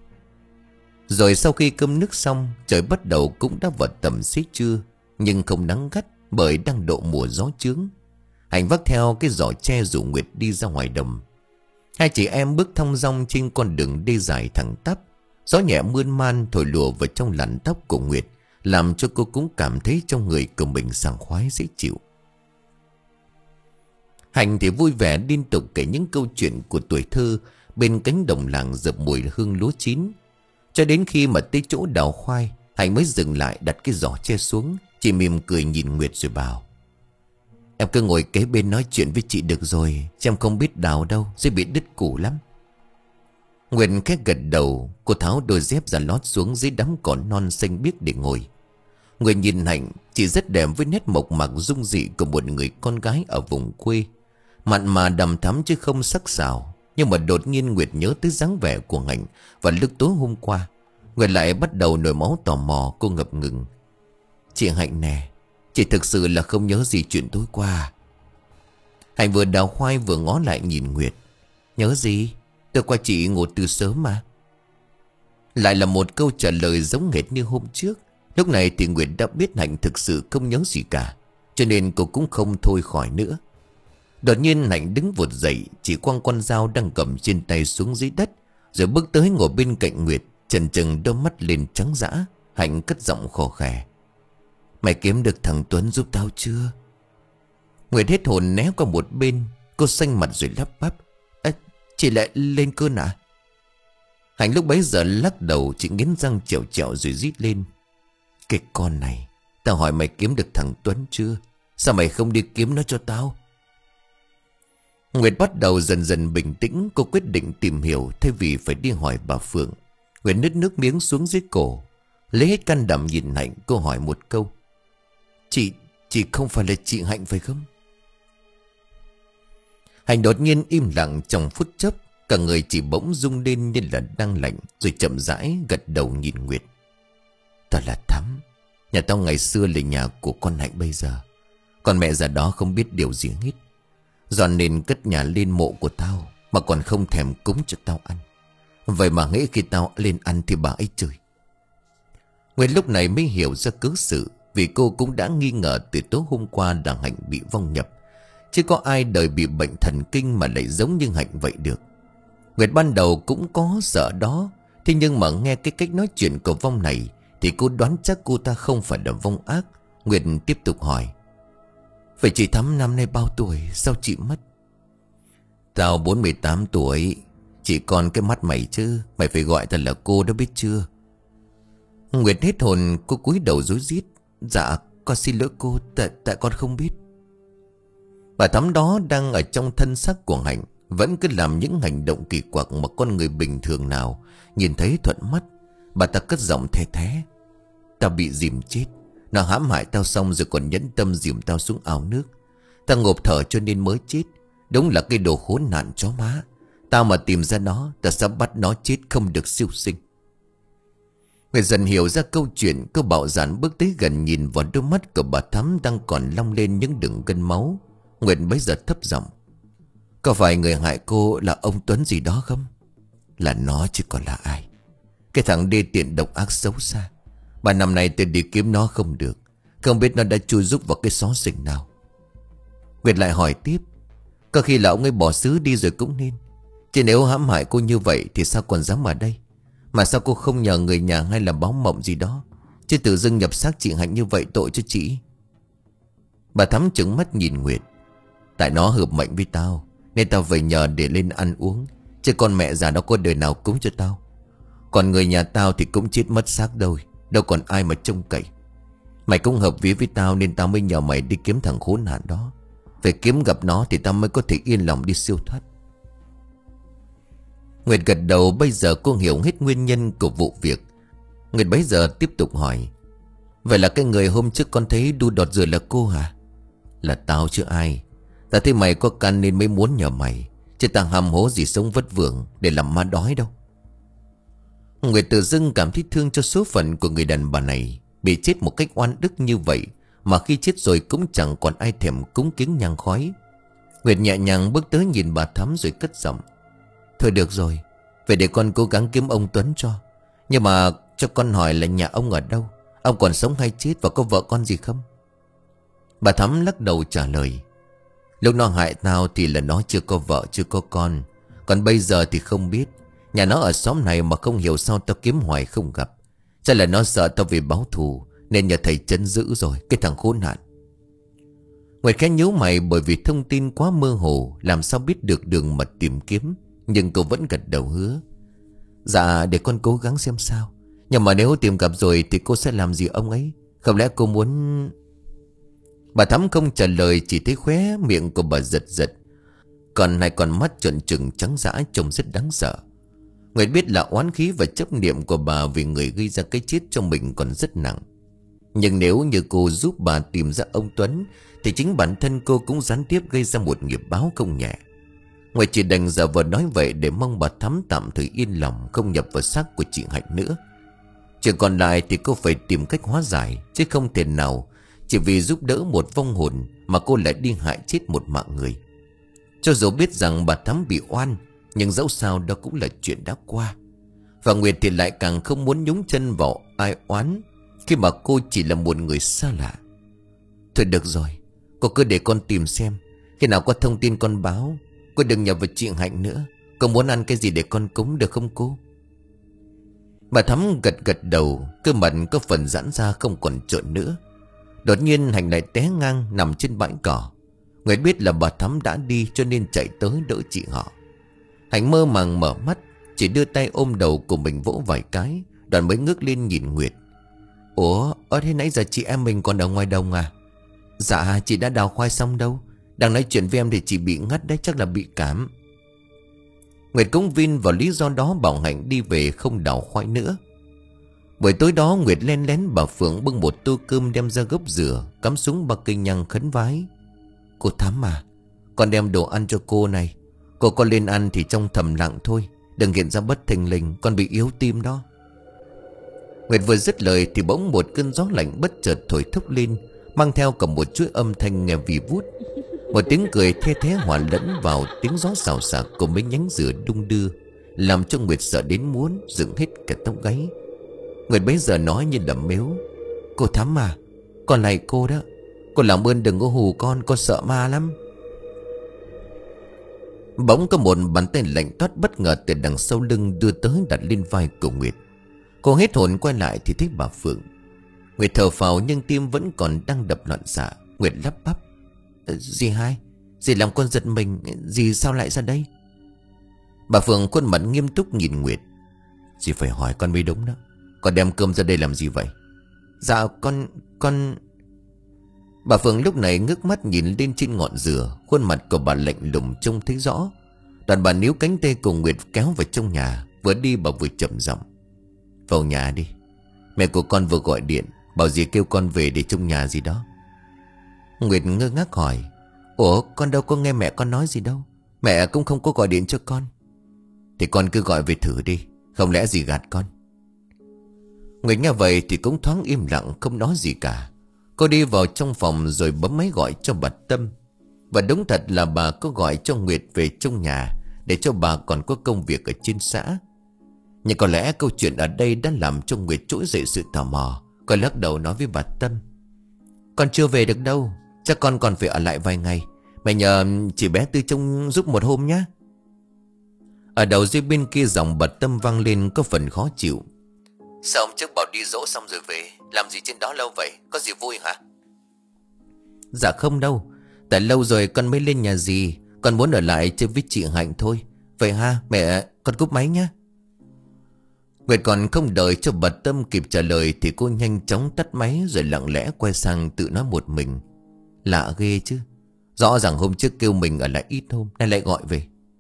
Rồi sau khi cơm nước xong, trời bắt đầu cũng đã vào tầm xế trưa, nhưng không nắng gắt bởi đang độ mùa gió chướng. Hạnh vác theo cái giỏ tre rủ Nguyệt đi ra ngoài đồng. Hai chị em bước thong dong trên con đường đi dài thẳng tắp. Gió nhẹ mơn man thổi lùa vào trong làn tóc của Nguyệt, làm cho cô cũng cảm thấy trong người của mình sảng khoái dễ chịu. Hạnh thì vui vẻ liên tục kể những câu chuyện của tuổi thơ bên cánh đồng làng dập mùi hương lúa chín. Cho đến khi mà tới chỗ đào khoai, Hạnh mới dừng lại đặt cái giỏ tre xuống, Chị mỉm cười nhìn Nguyệt rồi bảo: Em cứ ngồi kế bên nói chuyện với chị được rồi, chứ em không biết đào đâu, sẽ bị đứt củ lắm. Nguyệt khẽ gật đầu. Cô tháo đôi dép ra lót xuống dưới đám cỏ non xanh biếc để ngồi. Nguyệt nhìn Hạnh, chị rất đẹp với nét mộc mạc dung dị của một người con gái ở vùng quê. Mặn mà đằm thắm chứ không sắc sảo. Nhưng mà đột nhiên Nguyệt nhớ tới dáng vẻ của Hạnh và lúc tối hôm qua. Nguyệt lại bắt đầu nổi máu tò mò. Cô ngập ngừng: Chị Hạnh nè, chị thực sự là không nhớ gì chuyện tối qua? Hạnh vừa đào khoai vừa ngó lại nhìn Nguyệt: Nhớ gì? Tôi qua chị ngủ từ sớm mà. Lại là một câu trả lời giống hệt như hôm trước. Lúc này thì Nguyệt đã biết Hạnh thực sự không nhớ gì cả, cho nên cô cũng không thôi khỏi nữa. Đột nhiên Hạnh đứng vụt dậy, chỉ quăng con dao đang cầm trên tay xuống dưới đất, rồi bước tới ngồi bên cạnh Nguyệt, chần chừng đôi mắt lên trắng dã. Hạnh cất giọng khò khè: Mày kiếm được thằng Tuấn giúp tao chưa? Nguyệt hết hồn né qua một bên. Cô xanh mặt rồi lắp bắp: À, chị lại lên cơn à? Hạnh lúc bấy giờ lắc đầu. Chị nghiến răng chèo chèo rồi rít lên: Cái con này, tao hỏi mày kiếm được thằng Tuấn chưa? Sao mày không đi kiếm nó cho tao? Nguyệt bắt đầu dần dần bình tĩnh. Cô quyết định tìm hiểu thay vì phải đi hỏi bà Phượng. Nguyệt nứt nước miếng xuống dưới cổ, lấy hết can đảm nhìn Hạnh. Cô hỏi một câu: Chị, chị không phải là chị Hạnh phải không? Hạnh đột nhiên im lặng trong phút chốc. Cả người chỉ bỗng rung lên như là đang lạnh, rồi chậm rãi gật đầu nhìn Nguyệt: Tao là Thắm. Nhà tao ngày xưa là nhà của con Hạnh bây giờ. Còn mẹ già đó không biết điều gì hết, dọn nên cất nhà lên mộ của tao, mà còn không thèm cúng cho tao ăn. Vậy mà nghĩ khi tao lên ăn thì bà ấy chửi. Nguyệt lúc này mới hiểu ra cớ sự, vì cô cũng đã nghi ngờ từ tối hôm qua là Hạnh bị vong nhập. Chứ có ai đời bị bệnh thần kinh mà lại giống như Hạnh vậy được. Nguyệt ban đầu cũng có sợ đó, thế nhưng mà nghe cái cách nói chuyện của vong này thì cô đoán chắc cô ta không phải là vong ác. Nguyệt tiếp tục hỏi: Vậy chị Thắm năm nay bao tuổi? Sao chị mất? Tao bốn mươi tám tuổi. Chỉ còn cái mắt mày chứ. Mày phải gọi ta là cô đó biết chưa? Nguyệt hết hồn. Cô cúi đầu rối rít: Dạ con xin lỗi cô. Tại, tại con không biết. Bà Thắm đó đang ở trong thân xác của Hạnh, vẫn cứ làm những hành động kỳ quặc mà con người bình thường nào nhìn thấy thuận mắt. Bà ta cất giọng the thé: Tao bị dìm chết. Nó hãm hại tao xong rồi còn nhẫn tâm dìm tao xuống ao nước. Tao ngộp thở cho nên mới chết. Đúng là cái đồ khốn nạn chó má. Tao mà tìm ra nó, tao sẽ bắt nó chết không được siêu sinh. Người dần hiểu ra câu chuyện. Cô bạo dạn bước tới gần, nhìn vào đôi mắt của bà Thắm đang còn long lên những đường gân máu. Nguyệt bấy giờ thấp giọng: Có phải người hại cô là ông Tuấn gì đó không? Là nó chứ còn là ai. Cái thằng đê tiện độc ác xấu xa. Bà năm nay tôi đi kiếm nó không được. Không biết nó đã chui rúc vào cái xó xỉnh nào. Nguyệt lại hỏi tiếp: Có khi là ông ấy bỏ xứ đi rồi cũng nên. Chứ nếu hãm hại cô như vậy thì sao còn dám ở đây? Mà sao cô không nhờ người nhà hay là báo mộng gì đó? Chứ tự dưng nhập xác chị Hạnh như vậy tội cho chị. Bà Thắm trừng mắt nhìn Nguyệt: Tại nó hợp mệnh với tao nên tao về nhờ để lên ăn uống. Chứ con mẹ già nó có đời nào cúng cho tao. Còn người nhà tao thì cũng chết mất xác đâu. Đâu còn ai mà trông cậy. Mày cũng hợp vía với tao nên tao mới nhờ mày đi kiếm thằng khốn nạn đó. Phải kiếm gặp nó thì tao mới có thể yên lòng đi siêu thoát. Nguyệt gật đầu. Bây giờ cô hiểu hết nguyên nhân của vụ việc. Nguyệt bấy giờ tiếp tục hỏi: Vậy là cái người hôm trước con thấy đu đọt rửa là cô hả? Là tao chứ ai. Tao thấy mày có căn nên mới muốn nhờ mày. Chứ tao hàm hố gì sống vất vưởng để làm ma đói đâu. Nguyệt tự dưng cảm thấy thương cho số phận của người đàn bà này. Bị chết một cách oan ức như vậy, mà khi chết rồi cũng chẳng còn ai thèm cúng kiến nhang khói. Nguyệt nhẹ nhàng bước tới nhìn bà Thắm rồi cất giọng: Thôi được rồi, vậy để con cố gắng kiếm ông Tuấn cho. Nhưng mà cho con hỏi là nhà ông ở đâu? Ông còn sống hay chết và có vợ con gì không? Bà Thắm lắc đầu trả lời: Lúc nó hại tao thì là nó chưa có vợ chưa có con. Còn bây giờ thì không biết. Nhà nó ở xóm này mà không hiểu sao tao kiếm hoài không gặp. Chắc là nó sợ tao vì báo thù nên nhờ thầy trấn giữ rồi. Cái thằng khốn nạn. Nguyệt khẽ nhíu mày, bởi vì thông tin quá mơ hồ, làm sao biết được đường mật tìm kiếm. Nhưng cô vẫn gật đầu hứa: Dạ để con cố gắng xem sao. Nhưng mà nếu tìm gặp rồi thì cô sẽ làm gì ông ấy? Không lẽ cô muốn... Bà Thắm không trả lời, chỉ thấy khóe miệng của bà giật giật, còn hai con mắt trợn trừng trắng dã trông rất đáng sợ. Nguyệt biết là oán khí và chấp niệm của bà vì người gây ra cái chết cho mình còn rất nặng. Nhưng nếu như cô giúp bà tìm ra ông Tuấn thì chính bản thân cô cũng gián tiếp gây ra một nghiệp báo không nhẹ. Nguyệt chỉ đành giả vờ nói vậy để mong bà Thắm tạm thời yên lòng, không nhập vào xác của chị Hạnh nữa. Chuyện còn lại thì cô phải tìm cách hóa giải, chứ không thể nào chỉ vì giúp đỡ một vong hồn mà cô lại đi hại chết một mạng người. Cho dù biết rằng bà Thắm bị oan, nhưng dẫu sao đó cũng là chuyện đã qua. Và Nguyệt thì lại càng không muốn nhúng chân vào ai oán khi mà cô chỉ là một người xa lạ. Thôi được rồi, cô cứ để con tìm xem, khi nào có thông tin con báo. Cô đừng nhập vào chị Hạnh nữa. Cô muốn ăn cái gì để con cúng được không cô? Bà Thắm gật gật đầu, cơ mặt có phần giãn ra không còn trợn nữa. Đột nhiên Hạnh lại té ngang nằm trên bãi cỏ. Nguyệt biết là bà Thắm đã đi cho nên chạy tới đỡ chị họ. Hạnh mơ màng mở mắt, chỉ đưa tay ôm đầu của mình vỗ vài cái, đoạn mới ngước lên nhìn Nguyệt. Ủa, ở thế nãy giờ chị em mình còn ở ngoài đồng à? Dạ, chị đã đào khoai xong đâu. Đang nói chuyện với em thì chị bị ngất đấy, chắc là bị cảm. Nguyệt cũng vin vào lý do đó bảo Hạnh đi về không đào khoai nữa. Buổi tối đó Nguyệt len lén bà Phượng bưng một tô cơm đem ra gốc dừa, cắm xuống ba cây nhang khấn vái. Cô Thắm à, con đem đồ ăn cho cô này. Cô có lên ăn thì trong thầm lặng thôi, đừng hiện ra bất thình lình, con bị yếu tim đó. Nguyệt vừa dứt lời thì bỗng một cơn gió lạnh bất chợt thổi thốc lên, mang theo cả một chuỗi âm thanh nghe vì vút. Một tiếng cười the thé hòa lẫn vào tiếng gió xào xạc của mấy nhánh dừa đung đưa, làm cho Nguyệt sợ đến muốn dựng hết cả tóc gáy. Nguyệt bấy giờ nói như đầm mếu. Cô Thắm à, con này cô đó, cô làm ơn đừng có hù con, con sợ ma lắm. Bỗng có một bàn tay lạnh toát bất ngờ từ đằng sau lưng đưa tới đặt lên vai của Nguyệt. Cô hết hồn quay lại thì thấy bà Phượng. Nguyệt thở phào nhưng tim vẫn còn đang đập loạn xạ. Nguyệt lắp bắp. Dì hai, dì làm con giật mình, dì sao lại ra đây? Bà Phượng khuôn mặt nghiêm túc nhìn Nguyệt. Dì phải hỏi con mới đúng đó. Con đem cơm ra đây làm gì vậy? Dạ con, con... Bà Phượng lúc này ngước mắt nhìn lên trên ngọn dừa. Khuôn mặt của bà lạnh lùng trông thấy rõ. Đoàn bà níu cánh tay cùng Nguyệt kéo vào trong nhà. Vừa đi bà vừa chậm giọng. Vào nhà đi. Mẹ của con vừa gọi điện, bảo dì kêu con về để trong nhà gì đó. Nguyệt ngơ ngác hỏi. Ủa, con đâu có nghe mẹ con nói gì đâu. Mẹ cũng không có gọi điện cho con. Thì con cứ gọi về thử đi, không lẽ dì gạt con? Nguyệt nghe vậy thì cũng thoáng im lặng, không nói gì cả. Cô đi vào trong phòng rồi bấm máy gọi cho bà Tâm. Và đúng thật là bà có gọi cho Nguyệt về trong nhà, để cho bà còn có công việc ở trên xã. Nhưng có lẽ câu chuyện ở đây đã làm cho Nguyệt trỗi dậy sự tò mò. Cô lắc đầu nói với bà Tâm. Con chưa về được đâu, chắc con còn phải ở lại vài ngày. Mẹ nhờ chị bé Tư trông giúp một hôm nhé. Ở đầu dây bên kia giọng bà Tâm vang lên có phần khó chịu. Sao ông trước bảo đi dỗ xong rồi về, làm gì trên đó lâu vậy, có gì vui hả? Dạ không đâu, tại lâu rồi con mới lên nhà dì, con muốn ở lại chơi với chị Hạnh thôi. Vậy ha, mẹ, con cúp máy nhé. Nguyệt còn không đợi cho bà Tâm kịp trả lời thì cô nhanh chóng tắt máy rồi lặng lẽ quay sang tự nói một mình. Lạ ghê chứ, rõ ràng hôm trước kêu mình ở lại ít hôm, nay lại gọi về.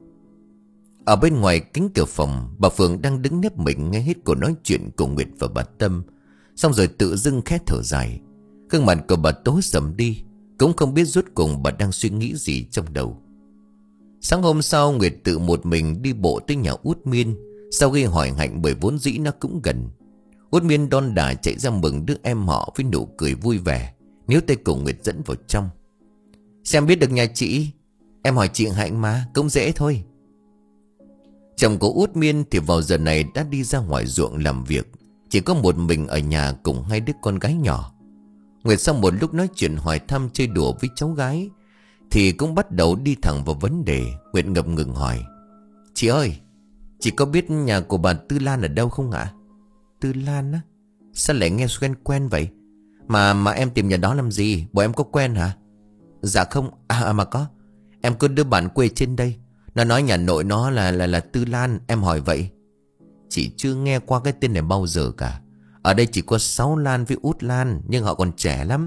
Ở bên ngoài cánh cửa phòng, bà Phượng đang đứng nép mình nghe hết cuộc nói chuyện của Nguyệt và bà Tâm. Xong rồi tự dưng khẽ thở dài. Gương mặt của bà tối sầm đi, cũng không biết rốt cùng bà đang suy nghĩ gì trong đầu. Sáng hôm sau Nguyệt tự một mình đi bộ tới nhà Út Miên. Sau khi hỏi Hạnh bởi vốn dĩ nó cũng gần. Út Miên đon đả chạy ra mừng đứa em họ với nụ cười vui vẻ, níu tay cùng Nguyệt dẫn vào trong. Xem biết được nhà chị, em hỏi chị Hạnh mà, cũng dễ thôi. Chồng của Út Miên thì vào giờ này đã đi ra ngoài ruộng làm việc, chỉ có một mình ở nhà cùng hai đứa con gái nhỏ. Nguyệt sau một lúc nói chuyện hỏi thăm chơi đùa với cháu gái thì cũng bắt đầu đi thẳng vào vấn đề. Nguyệt ngập ngừng hỏi. Chị ơi, chị có biết nhà của bà Tư Lan ở đâu không ạ? Tư Lan á? Sao lại nghe quen quen vậy? Mà mà em tìm nhà đó làm gì? Bộ em có quen hả? Dạ không, à, à mà có. Em có đứa bạn quê trên đây, nó nói nhà nội nó là là là Tư Lan, em hỏi vậy. Chị chưa nghe qua cái tên này bao giờ cả. Ở đây chỉ có Sáu Lan với Út Lan, nhưng họ còn trẻ lắm.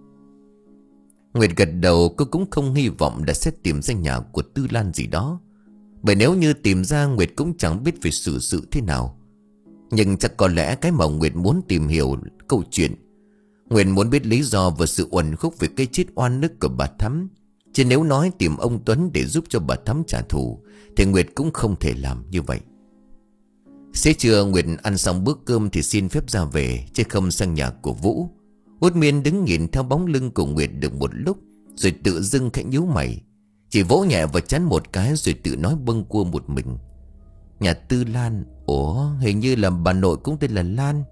Nguyệt gật đầu, cô cũng không hy vọng đã sẽ tìm ra nhà của Tư Lan gì đó. Bởi nếu như tìm ra, Nguyệt cũng chẳng biết phải xử sự thế nào. Nhưng chắc có lẽ cái mà Nguyệt muốn tìm hiểu câu chuyện, Nguyệt muốn biết lý do và sự uẩn khúc về cái chết oan ức của bà Thắm. Chứ nếu nói tìm ông Tuấn để giúp cho bà Thắm trả thù thì Nguyệt cũng không thể làm như vậy. Xế trưa Nguyệt ăn xong bữa cơm thì xin phép ra về, chứ không sang nhà của Vũ. Út Miên đứng nhìn theo bóng lưng của Nguyệt được một lúc, rồi tự dưng khẽ nhíu mày, chỉ vỗ nhẹ vào trán một cái rồi tự nói bâng quơ một mình: Nhà Tư Lan. Ủa, hình như là bà nội cũng tên là Lan.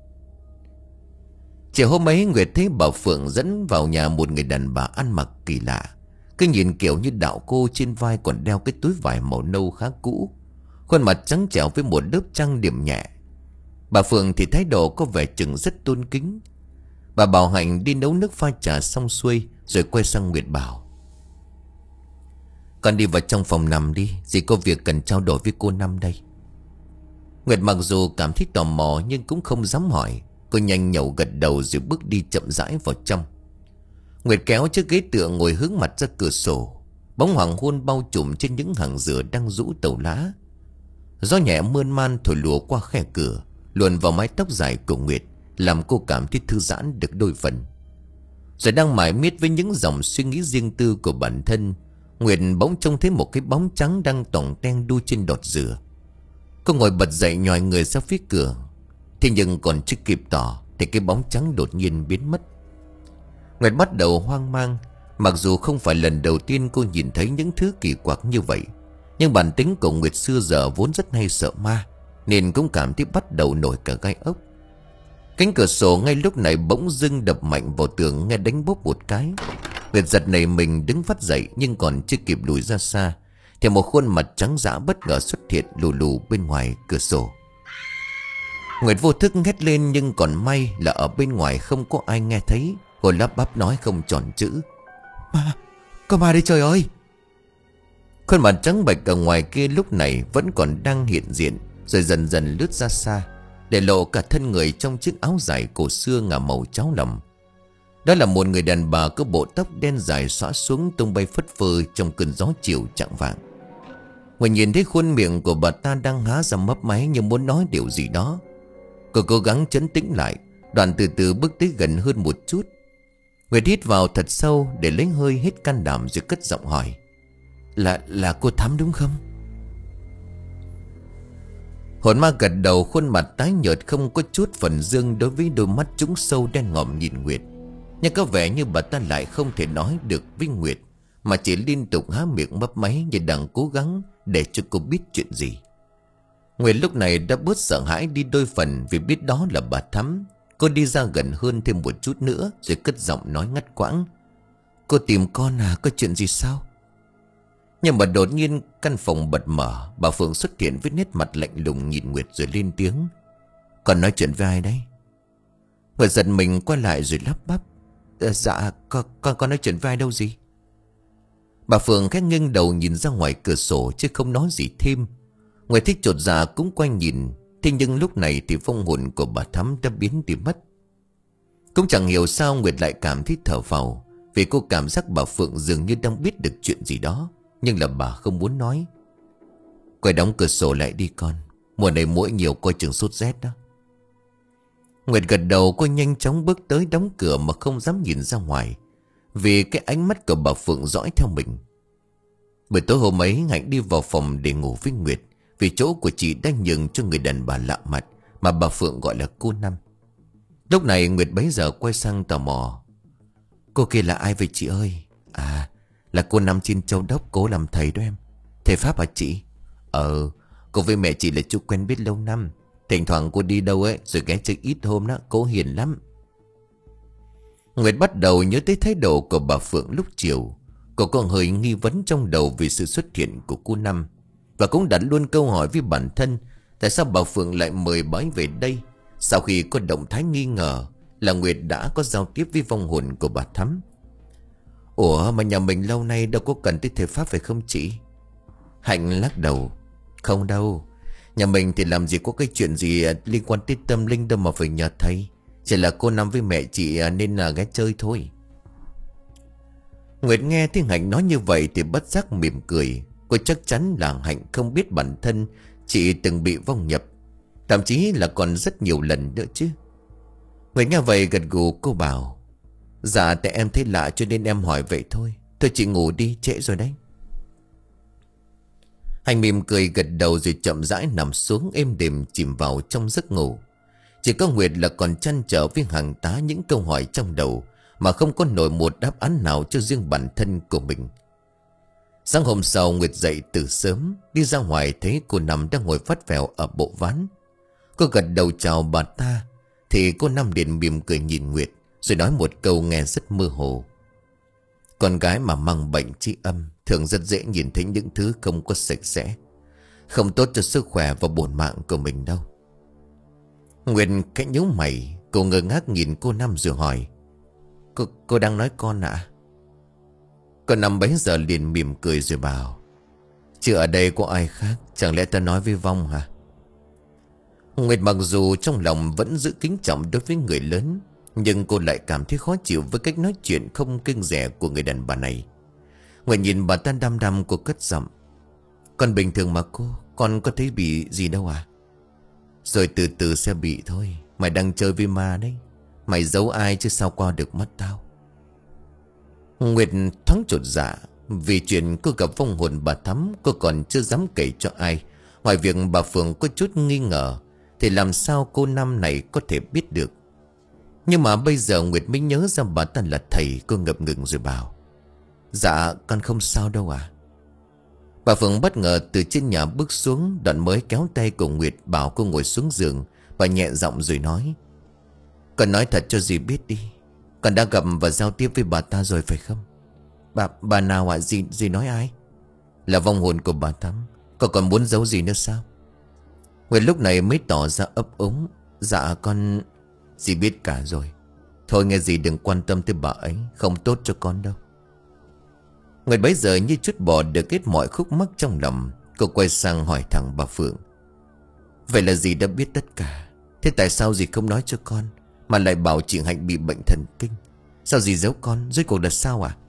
Chiều hôm ấy Nguyệt thấy bà Phượng dẫn vào nhà một người đàn bà ăn mặc kỳ lạ. Cứ nhìn kiểu như đạo cô, trên vai còn đeo cái túi vải màu nâu khá cũ, khuôn mặt trắng trẻo với một lớp trang điểm nhẹ. Bà Phượng thì thái độ có vẻ chừng rất tôn kính. Bà bảo Hạnh đi nấu nước pha trà xong xuôi rồi quay sang Nguyệt bảo: Con đi vào trong phòng nằm đi, dì có việc cần trao đổi với cô Năm đây. Nguyệt mặc dù cảm thấy tò mò nhưng cũng không dám hỏi. Cô nhanh nhẩu gật đầu rồi bước đi chậm rãi vào trong. Nguyệt kéo chiếc ghế tựa ngồi hướng mặt ra cửa sổ. Bóng hoàng hôn bao trùm trên những hàng dừa đang rũ tàu lá. Gió nhẹ mơn man thổi lùa qua khe cửa, luồn vào mái tóc dài của Nguyệt, làm cô cảm thấy thư giãn được đôi phần. Rồi đang mải miết với những dòng suy nghĩ riêng tư của bản thân, Nguyệt bỗng trông thấy một cái bóng trắng đang toòng ten đu trên đọt dừa. Cô ngồi bật dậy nhòi người ra phía cửa. Thế nhưng còn chưa kịp tỏ thì cái bóng trắng đột nhiên biến mất. Nguyệt bắt đầu hoang mang. Mặc dù không phải lần đầu tiên cô nhìn thấy những thứ kỳ quặc như vậy, nhưng bản tính của Nguyệt xưa giờ vốn rất hay sợ ma, nên cũng cảm thấy bắt đầu nổi cả gai ốc. Cánh cửa sổ ngay lúc này bỗng dưng đập mạnh vào tường, nghe đánh bốp một cái. Nguyệt giật nảy mình đứng phát dậy, nhưng còn chưa kịp lùi ra xa thì một khuôn mặt trắng dã bất ngờ xuất hiện lù lù bên ngoài cửa sổ. Nguyệt vô thức hét lên, nhưng còn may là ở bên ngoài không có ai nghe thấy. Cô lắp bắp nói không tròn chữ: Ma, có ma đây trời ơi. Khuôn mặt trắng bệch ở ngoài kia lúc này vẫn còn đang hiện diện, rồi dần dần lướt ra xa, để lộ cả thân người trong chiếc áo dài cổ xưa ngả màu cháo lòng. Đó là một người đàn bà có bộ tóc đen dài xõa xuống tung bay phất phơ trong cơn gió chiều chạng vạng. Nguyệt nhìn thấy khuôn miệng của bà ta đang há ra mấp máy như muốn nói điều gì đó. Cô cố gắng trấn tĩnh lại, đoạn từ từ bước tới gần hơn một chút. Nguyệt hít vào thật sâu để lấy hơi hết can đảm rồi cất giọng hỏi: Là là cô Thắm đúng không? Hồn ma gật đầu, khuôn mặt tái nhợt không có chút phần dương đối với đôi mắt trũng sâu đen ngòm nhìn Nguyệt. Nhưng có vẻ như bà ta lại không thể nói được với Nguyệt, mà chỉ liên tục há miệng mấp máy như đang cố gắng để cho cô biết chuyện gì. Nguyệt lúc này đã bớt sợ hãi đi đôi phần vì biết đó là bà Thắm. Cô đi ra gần hơn thêm một chút nữa rồi cất giọng nói ngắt quãng: Cô tìm con à, có chuyện gì sao? Nhưng mà đột nhiên căn phòng bật mở. Bà Phượng xuất hiện với nét mặt lạnh lùng nhìn Nguyệt rồi lên tiếng: Con nói chuyện với ai đấy? Nguyệt giật mình quay lại rồi lắp bắp: à, Dạ con, con con nói chuyện với ai đâu gì? Bà Phượng khẽ nghiêng đầu nhìn ra ngoài cửa sổ chứ không nói gì thêm. Nguyệt thích chột dạ cũng quay nhìn. Thế nhưng lúc này thì vong hồn của bà Thắm đã biến đi mất. Cũng chẳng hiểu sao Nguyệt lại cảm thấy thở phào, vì cô cảm giác bà Phượng dường như đang biết được chuyện gì đó, nhưng là bà không muốn nói. Quay đóng cửa sổ lại đi con, mùa này muỗi nhiều coi chừng sốt rét đó. Nguyệt gật đầu. Cô nhanh chóng bước tới đóng cửa mà không dám nhìn ra ngoài, vì cái ánh mắt của bà Phượng dõi theo mình. Buổi tối hôm ấy Hạnh đi vào phòng để ngủ với Nguyệt, vì chỗ của chị đang nhường cho người đàn bà lạ mặt mà bà Phượng gọi là cô Năm. Lúc này Nguyệt bấy giờ quay sang tò mò: Cô kia là ai vậy chị ơi? À, là cô Năm trên Châu Đốc, cố làm thầy đó em. Thầy Pháp hả chị? Ờ, cô với mẹ chị là chú quen biết lâu năm. Thỉnh thoảng cô đi đâu ấy rồi ghé chơi ít hôm đó, cô hiền lắm. Nguyệt bắt đầu nhớ tới thái độ của bà Phượng lúc chiều. Cô còn hơi nghi vấn trong đầu vì sự xuất hiện của cô Năm, và cũng đặt luôn câu hỏi với bản thân: tại sao bà Phượng lại mời bà ấy về đây sau khi có động thái nghi ngờ là Nguyệt đã có giao tiếp với vong hồn của bà Thắm. Ủa mà nhà mình lâu nay đâu có cần tới thầy Pháp phải không chị? Hạnh lắc đầu: Không đâu, Nhà mình thì làm gì có cái chuyện gì liên quan tới tâm linh đâu mà phải nhờ thầy. Chỉ là cô Năm với mẹ chị nên là ghé chơi thôi. Nguyệt nghe tiếng Hạnh nói như vậy thì bất giác mỉm cười. Cô chắc chắn là Hạnh không biết bản thân chị từng bị vong nhập, thậm chí là còn rất nhiều lần nữa chứ. Nguyệt nghe vậy gật gù, cô bảo: Dạ tại em thấy lạ cho nên em hỏi vậy thôi. Thôi chị ngủ đi, trễ rồi đấy. Hạnh mỉm cười gật đầu rồi chậm rãi nằm xuống êm đềm chìm vào trong giấc ngủ. Chỉ có Nguyệt là còn trăn trở với hàng tá những câu hỏi trong đầu mà không có nổi một đáp án nào cho riêng bản thân của mình. Sáng hôm sau, Nguyệt dậy từ sớm, đi ra ngoài thấy cô Năm đang ngồi vắt vẻo ở bộ ván. Cô gật đầu chào bà ta thì cô Năm liền mỉm cười nhìn Nguyệt rồi nói một câu nghe rất mơ hồ: Con gái mà mang bệnh tri âm thường rất dễ nhìn thấy những thứ không có sạch sẽ, không tốt cho sức khỏe và bổn mạng của mình đâu. Nguyệt khẽ nhíu mày, cô ngơ ngác nhìn cô Năm rồi hỏi: Cô, cô đang nói con ạ? À? Cô Năm bấy giờ liền mỉm cười rồi bảo: Chứ ở đây có ai khác, chẳng lẽ ta nói với vong hả? Nguyệt mặc dù trong lòng vẫn giữ kính trọng đối với người lớn, nhưng cô lại cảm thấy khó chịu với cách nói chuyện không kiêng dè của người đàn bà này. Nguyệt nhìn bà ta đăm đăm, cô cất giọng: Con bình thường mà cô, con có thấy bị gì đâu à? Rồi từ từ sẽ bị thôi. Mày đang chơi với ma đấy. Mày giấu ai chứ sao qua được mắt tao. Nguyệt thoáng chột dạ. Vì chuyện cô gặp vong hồn bà Thắm, cô còn chưa dám kể cho ai. Ngoài việc bà Phượng có chút nghi ngờ, thì làm sao cô Năm này có thể biết được. Nhưng mà bây giờ Nguyệt mới nhớ ra bà ta là thầy. Cô ngập ngừng rồi bảo: Dạ con không sao đâu à. Bà Phượng bất ngờ từ trên nhà bước xuống, đoạn mới kéo tay của Nguyệt bảo cô ngồi xuống giường. Bà nhẹ giọng rồi nói: Con nói thật cho dì biết đi, con đã gặp và giao tiếp với bà ta rồi phải không? Bà, bà nào ạ? À? Dì, dì nói ai? Là vong hồn của bà Thắm. Con còn muốn giấu gì nữa sao? Nguyệt lúc này mới tỏ ra ấp úng: Dạ con... Dì biết cả rồi. Thôi nghe dì đừng quan tâm tới bà ấy, không tốt cho con đâu. Nguyệt bấy giờ như chút bỏ được hết mọi khúc mắc trong lòng. Cô quay sang hỏi thẳng bà Phượng: Vậy là dì đã biết tất cả, thế tại sao dì không nói cho con, mà lại bảo chị Hạnh bị bệnh thần kinh? Sao dì giấu con, rốt cuộc là sao à?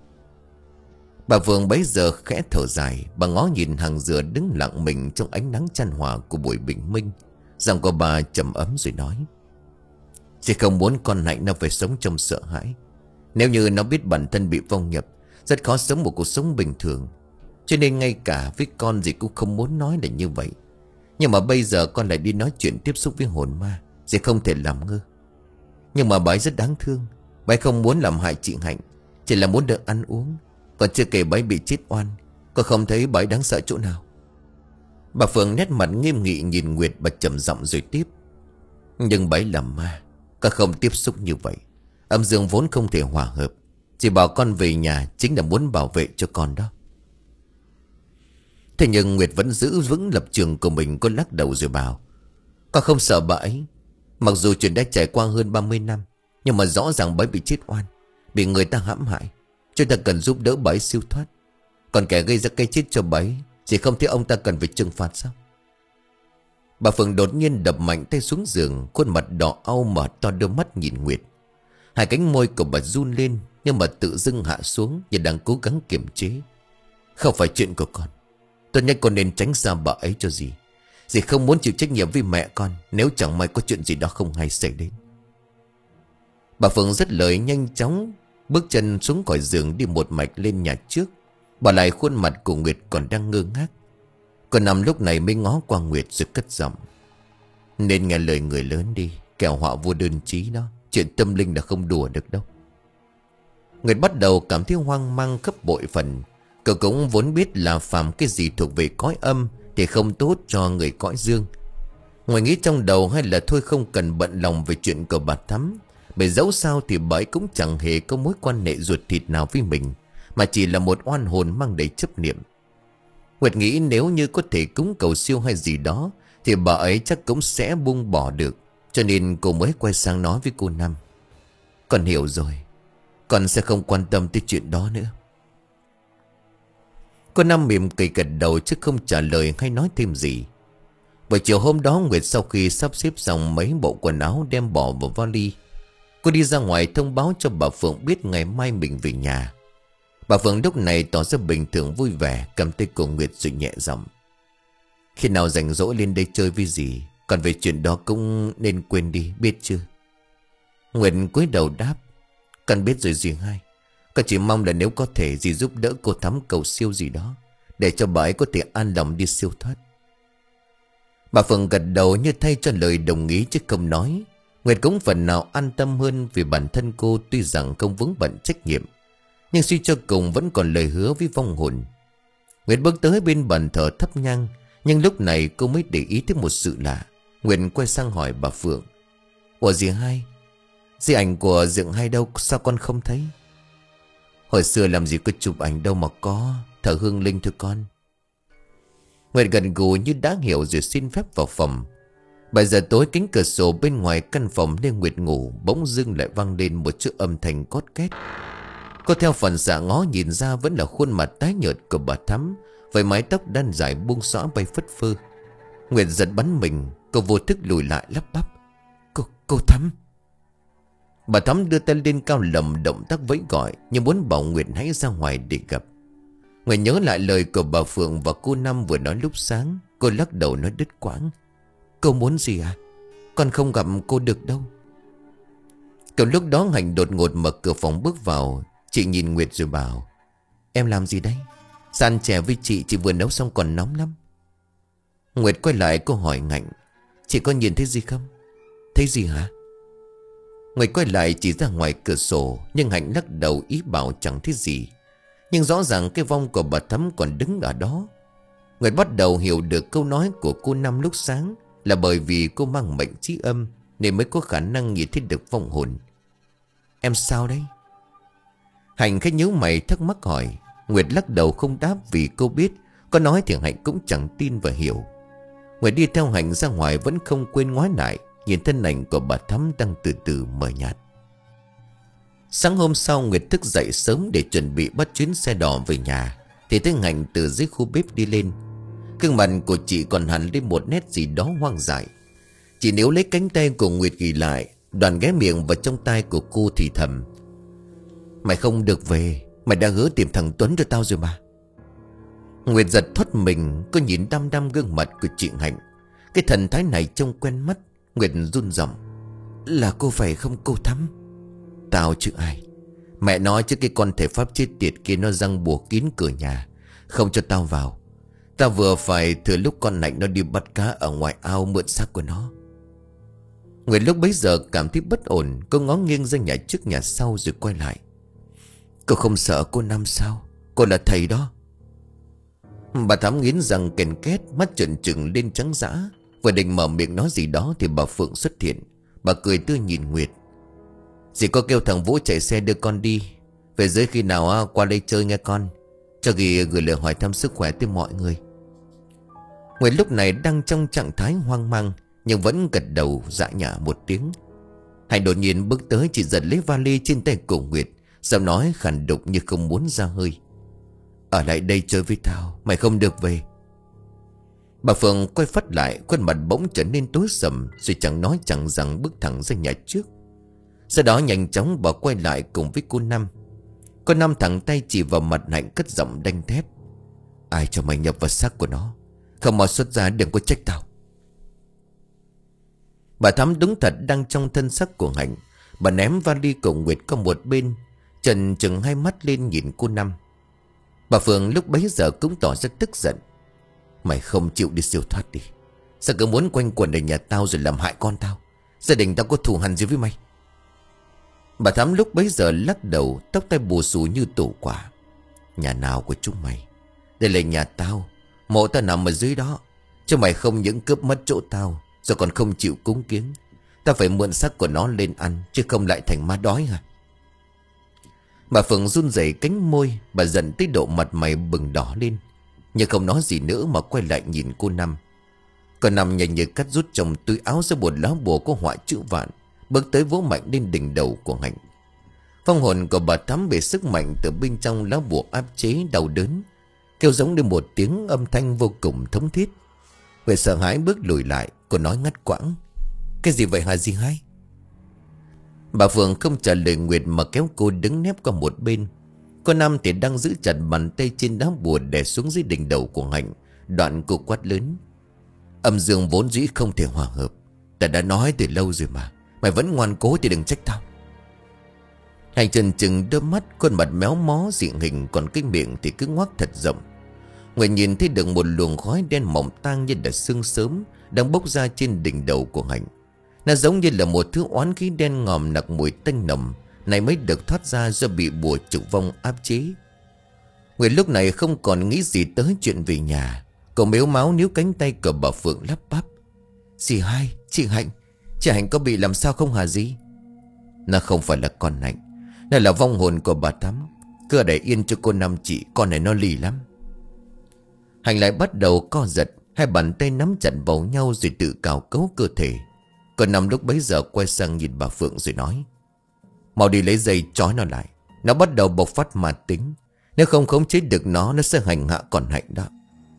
Bà Phượng bấy giờ khẽ thở dài. Bà ngó nhìn hàng dừa đứng lặng mình trong ánh nắng chan hòa của buổi bình minh. Giọng của bà trầm ấm rồi nói: Chị không muốn con Hạnh nó phải sống trong sợ hãi. Nếu như nó biết bản thân bị vong nhập, rất khó sống một cuộc sống bình thường. Cho nên ngay cả với con dì cũng không muốn nói là như vậy. Nhưng mà bây giờ con lại đi nói chuyện tiếp xúc với hồn ma, dì không thể làm ngơ. Nhưng mà bà ấy rất đáng thương. Bà ấy không muốn làm hại chị Hạnh, chỉ là muốn được ăn uống. Còn chưa kể bà ấy bị chết oan, con không thấy bà ấy đáng sợ chỗ nào. Bà Phượng nét mặt nghiêm nghị nhìn Nguyệt. Bà trầm giọng rồi tiếp: Nhưng bà ấy là ma, con không tiếp xúc như vậy. Âm dương vốn không thể hòa hợp. Chỉ bảo con về nhà chính là muốn bảo vệ cho con đó. Thế nhưng Nguyệt vẫn giữ vững lập trường của mình. Cô lắc đầu rồi bảo: Con không sợ bà ấy. Mặc dù chuyện đã trải qua hơn ba mươi năm, nhưng mà rõ ràng bà ấy bị chết oan, bị người ta hãm hại. Chúng ta cần giúp đỡ bà ấy siêu thoát. Còn kẻ gây ra cái chết cho bà ấy, chỉ không thấy ông ta cần phải trừng phạt sao? Bà Phượng đột nhiên đập mạnh tay xuống giường, khuôn mặt đỏ au mở to đôi mắt nhìn Nguyệt. Hai cánh môi của bà run lên, nhưng mà tự dưng hạ xuống như đang cố gắng kiềm chế. Không phải chuyện của con. Tốt nhất con nên tránh xa bà ấy cho dì. Dì không muốn chịu trách nhiệm với mẹ con nếu chẳng may có chuyện gì đó không hay xảy đến. Bà Phượng dứt lời nhanh chóng bước chân xuống khỏi giường, đi một mạch lên nhà trước. Bỏ lại khuôn mặt của Nguyệt còn đang ngơ ngác. Còn Năm lúc này mới ngó qua Nguyệt rồi cất giọng: Nên nghe lời người lớn đi, kẻo họa vô đơn chí đó. Chuyện tâm linh là không đùa được đâu. Nguyệt bắt đầu cảm thấy hoang mang gấp bội phần. Cậu cũng vốn biết là phàm cái gì thuộc về cõi âm thì không tốt cho người cõi dương. Ngoài nghĩ trong đầu hay là thôi không cần bận lòng về chuyện của bà Thắm. Bởi dẫu sao thì bà ấy cũng chẳng hề có mối quan hệ ruột thịt nào với mình, mà chỉ là một oan hồn mang đầy chấp niệm. Nguyệt nghĩ nếu như có thể cúng cầu siêu hay gì đó thì bà ấy chắc cũng sẽ buông bỏ được. Cho nên cô mới quay sang nói với cô Năm: Con hiểu rồi, con sẽ không quan tâm tới chuyện đó nữa. Cô Năm mỉm cười gật đầu chứ không trả lời hay nói thêm gì. Buổi chiều hôm đó Nguyệt sau khi sắp xếp xong mấy bộ quần áo đem bỏ vào vali, cô đi ra ngoài thông báo cho bà Phượng biết ngày mai mình về nhà. Bà Phượng lúc này tỏ ra bình thường vui vẻ, cầm tay của Nguyệt rồi nhẹ giọng: Khi nào rảnh rỗi lên đây chơi với dì, còn về chuyện đó cũng nên quên đi, biết chưa? Nguyệt cúi đầu đáp: Con biết rồi dì hai. Con chỉ mong là nếu có thể dì giúp đỡ cô Thắm cầu siêu gì đó, để cho bà ấy có thể an lòng đi siêu thoát. Bà Phượng gật đầu như thay cho lời đồng ý chứ không nói. Nguyệt cũng phần nào an tâm hơn, vì bản thân cô tuy rằng không vướng bận trách nhiệm, nhưng suy cho cùng vẫn còn lời hứa với vong hồn. Nguyệt bước tới bên bàn thờ thắp nhang, nhưng lúc này cô mới để ý tới một sự lạ. Nguyệt quay sang hỏi bà Phượng: Ủa dì hai, dì ảnh của Dượng Hai đâu, sao con không thấy? Hồi xưa làm gì có chụp ảnh đâu mà có, thờ hương linh thôi con. Nguyệt gần gù như đã hiểu rồi xin phép vào phòng. Bảy giờ tối, cánh cửa sổ bên ngoài căn phòng nơi Nguyệt ngủ bỗng dưng lại vang lên một chút âm thanh cót két. Cô theo phản xạ ngó nhìn ra vẫn là khuôn mặt tái nhợt của bà Thắm, với mái tóc đan dài buông xõa bay phất phơ. Nguyệt giật bắn mình, cô vô thức lùi lại lắp bắp: Cô, cô Thắm. Bà Thắm đưa tay lên cao lầm động tác vẫy gọi, như muốn bảo Nguyệt hãy ra ngoài để gặp. Nguyệt nhớ lại lời của bà Phượng và cô Năm vừa nói lúc sáng. Cô lắc đầu nói đứt quãng: Cô muốn gì à? Con không gặp cô được đâu. Cậu lúc đó Hạnh đột ngột mở cửa phòng bước vào. Chị nhìn Nguyệt rồi bảo: Em làm gì đấy? San chè với chị, chị vừa nấu xong còn nóng lắm. Nguyệt quay lại cô hỏi Hạnh: Chị có nhìn thấy gì không? Thấy gì hả? Nguyệt quay lại chỉ ra ngoài cửa sổ, nhưng Hạnh lắc đầu ý bảo chẳng thấy gì. Nhưng rõ ràng cái vong của bà Thắm còn đứng ở đó. Nguyệt bắt đầu hiểu được câu nói của cô Năm lúc sáng là bởi vì cô mang mệnh trí âm nên mới có khả năng nhìn thấy được vong hồn. Em sao đấy? Hạnh khẽ nhíu mày thắc mắc hỏi. Nguyệt lắc đầu không đáp, vì cô biết có nói thì Hạnh cũng chẳng tin và hiểu. Nguyệt đi theo Hạnh ra ngoài, vẫn không quên ngoái lại nhìn thân ảnh của bà Thắm đang từ từ mờ nhạt. Sáng hôm sau, Nguyệt thức dậy sớm để chuẩn bị bắt chuyến xe đò về nhà, thì thấy Hạnh từ dưới khu bếp đi lên. Gương mặt của chị còn hẳn lên một nét gì đó hoang dại. Chị níu lấy cánh tay của Nguyệt ghi lại, đoàn ghé miệng vào trong tai của cô thì thầm: Mày không được về, mày đã hứa tìm thằng Tuấn cho tao rồi mà. Nguyệt giật thoát mình, cô nhìn đăm đăm gương mặt của chị Hạnh. Cái thần thái này trông quen mắt. Nguyệt run giọng: Là cô phải không cô Thắm? Tao chứ ai. Mẹ nói chứ cái con thể pháp chết tiệt kia nó răng bùa kín cửa nhà, không cho tao vào. Tao vừa phải thừa lúc con Hạnh nó đi bắt cá ở ngoài ao mượn xác của nó. Nguyệt lúc bấy giờ cảm thấy bất ổn. Cô ngó nghiêng ra nhà trước nhà sau rồi quay lại: Cô không sợ cô Năm sao? Cô là thầy đó. Bà Thắm nghiến răng kèn két, mắt trợn trừng lên trắng dã. Vừa định mở miệng nói gì đó thì bà Phượng xuất hiện. Bà cười tươi nhìn Nguyệt: Dì có kêu thằng Vũ chạy xe đưa con đi về dưới, khi nào qua đây chơi nghe con. Cho Ghi gửi lời hỏi thăm sức khỏe tới mọi người. Nguyệt lúc này đang trong trạng thái hoang mang, nhưng vẫn gật đầu dạ nhả một tiếng. Hạnh đột nhiên bước tới, chỉ giật lấy vali trên tay của Nguyệt, giọng nói khàn đục như không muốn ra hơi: Ở lại đây chơi với tao, mày không được về. Bà Phượng quay phát lại, khuôn mặt bỗng trở nên tối sầm, rồi chẳng nói chẳng rằng bước thẳng ra nhà trước. Sau đó nhanh chóng bà quay lại cùng với cô Năm. Cô Năm thẳng tay chỉ vào mặt Hạnh, cất giọng đanh thép: Ai cho mày nhập vào xác của nó? Không mau xuất ra, đừng có trách tao. Bà Thắm đúng thật đang trong thân xác của Hạnh. Bà ném vali của Nguyệt qua một bên, trần trừng hai mắt lên nhìn cô Năm. Bà Phượng lúc bấy giờ cũng tỏ ra tức giận: Mày không chịu đi siêu thoát đi, sao cứ muốn quanh quẩn ở nhà tao rồi làm hại con tao? Gia đình tao có thù hằn gì với mày? Bà Thắm lúc bấy giờ lắc đầu, tóc tai bù xù như tổ quả: Nhà nào của chúng mày? Đây là nhà tao, mộ tao nằm ở dưới đó. Chứ mày không những cướp mất chỗ tao, rồi còn không chịu cúng kiến. Tao phải mượn xác của nó lên ăn, chứ không lại thành ma đói hả? Bà Phượng run rẩy cánh môi. Bà giận tới độ mặt mày bừng đỏ lên, nhưng không nói gì nữa mà quay lại nhìn cô Năm. Cô Năm nhanh như cắt rút trong túi áo ra một lá bùa có họa chữ vạn, bước tới vỗ mạnh lên đỉnh đầu của Hạnh. Phong hồn của bà Thắm bị sức mạnh từ bên trong lá bùa áp chế, đau đớn, kêu giống lên một tiếng âm thanh vô cùng thống thiết: Nguyệt sợ hãi bước lùi lại. Cô nói ngắt quãng: Cái gì vậy hả dì hai? Bà Phượng không trả lời Nguyệt mà kéo cô đứng nép qua một bên. Cô Năm thì đang giữ chặt bàn tay trên đá bùa đè xuống dưới đỉnh đầu của Hạnh. Đoạn cô quát lớn: Âm dương vốn dĩ không thể hòa hợp. Ta đã nói từ lâu rồi mà. Mày vẫn ngoan cố thì đừng trách tao. Hạnh trần trừng đôi mắt, khuôn mặt méo mó dị hình, còn cái miệng thì cứ ngoác thật rộng. Nguyệt nhìn thấy được một luồng khói đen mỏng tang như là sương sớm đang bốc ra trên đỉnh đầu của Hạnh. Nó giống như là một thứ oán khí đen ngòm nặc mùi tanh nồng, này mới được thoát ra do bị bùa trục vong áp chế. Nguyệt lúc này không còn nghĩ gì tới chuyện về nhà. Cậu mếu máu níu cánh tay của bà Phượng lắp bắp: Dì hai, chị Hạnh, chị Hạnh có bị làm sao không hả dì? Nó không phải là con Hạnh, nó là vong hồn của bà Thắm. Cứ để yên cho cô Năm chị, con này nó lì lắm. Hạnh lại bắt đầu co giật, hai bàn tay nắm chặt vào nhau rồi tự cào cấu cơ thể. Còn Năm lúc bấy giờ quay sang nhìn bà Phượng rồi nói: Mau đi lấy dây trói nó lại. Nó bắt đầu bộc phát ma tính. Nếu không khống chế được nó, nó sẽ hành hạ con Hạnh đó.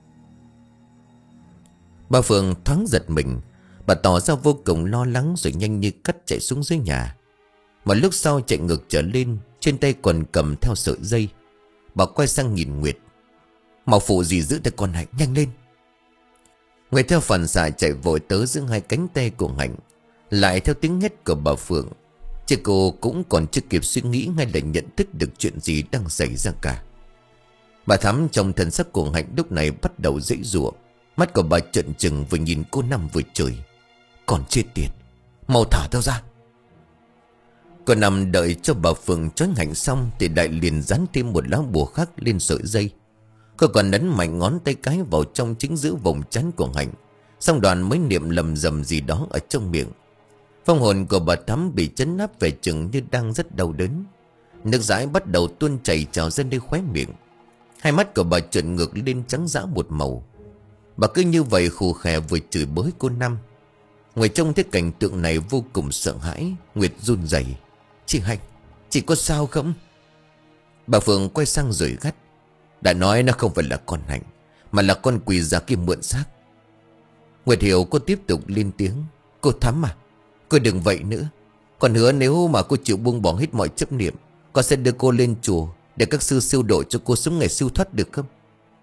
Bà Phượng thoáng giật mình. Bà tỏ ra vô cùng lo lắng rồi nhanh như cắt chạy xuống dưới nhà. Một lúc sau chạy ngược trở lên, trên tay còn cầm theo sợi dây. Bà quay sang nhìn Nguyệt: Mau phụ gì giữ tay con Hạnh, nhanh lên. Nguyệt theo phản xạ chạy vội tới giữa hai cánh tay của Hạnh. Lại theo tiếng hét của bà Phượng. Chứ cô cũng còn chưa kịp suy nghĩ hay là nhận thức được chuyện gì đang xảy ra cả. Bà Thắm trong thần sắc của Hạnh lúc này bắt đầu giãy giụa. Mắt của bà trợn trừng vừa nhìn cô Năm vừa chửi: Còn chết tiệt, mau thả tao ra. Cô Năm đợi cho bà Phượng trói Hạnh xong thì đại liền dán thêm một lá bùa khác lên sợi dây. Cô còn ấn mạnh ngón tay cái vào trong chính giữa vùng trán của Hạnh. Xong đoàn mới niệm lầm rầm gì đó ở trong miệng. Phong hồn của bà Thắm bị chấn áp về chừng như đang rất đau đớn. Nước dãi bắt đầu tuôn chảy trào ra nơi khóe miệng. Hai mắt của bà trợn ngược lên trắng dã một màu. Bà cứ như vậy khù khè vừa chửi bới cô Năm. Nguyệt trông thấy cảnh tượng này vô cùng sợ hãi. Nguyệt run rẩy: Chị Hạnh, chị có sao không? Bà Phượng quay sang rồi gắt: Đã nói nó không phải là con Hạnh, mà là con quỷ già kia mượn xác. Nguyệt hiểu, cô tiếp tục lên tiếng: Cô Thắm à, cô đừng vậy nữa. Còn hứa nếu mà cô chịu buông bỏ hết mọi chấp niệm, con sẽ đưa cô lên chùa để các sư siêu độ cho cô sống ngày siêu thoát được không?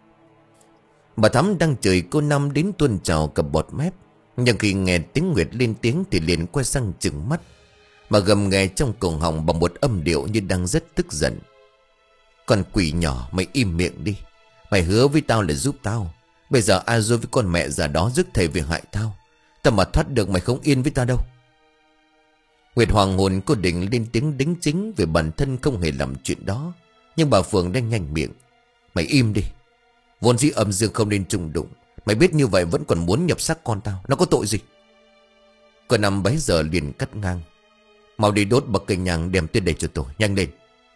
Bà Thắm đang chửi cô Năm đến tuôn trào cả bọt mép. Nhưng khi nghe tiếng Nguyệt lên tiếng thì liền quay sang trừng mắt, mà gầm ghè trong cổ họng bằng một âm điệu như đang rất tức giận: Con quỷ nhỏ, mày im miệng đi. Mày hứa với tao là giúp tao. Bây giờ ai rồi với con mẹ già đó rước thầy về hại tao. Tao mà thoát được mày không yên với tao đâu. Nguyệt hoàng hồn, cô định lên tiếng đính chính về bản thân không hề làm chuyện đó. Nhưng bà Phượng đang nhanh miệng: Mày im đi. Vốn dĩ âm dương không nên trùng đụng. Mày biết như vậy vẫn còn muốn nhập xác con tao, nó có tội gì? Cô Năm bấy giờ liền cắt ngang: Mau đi đốt bậc cây nhang đem tới đây cho tôi, nhanh lên.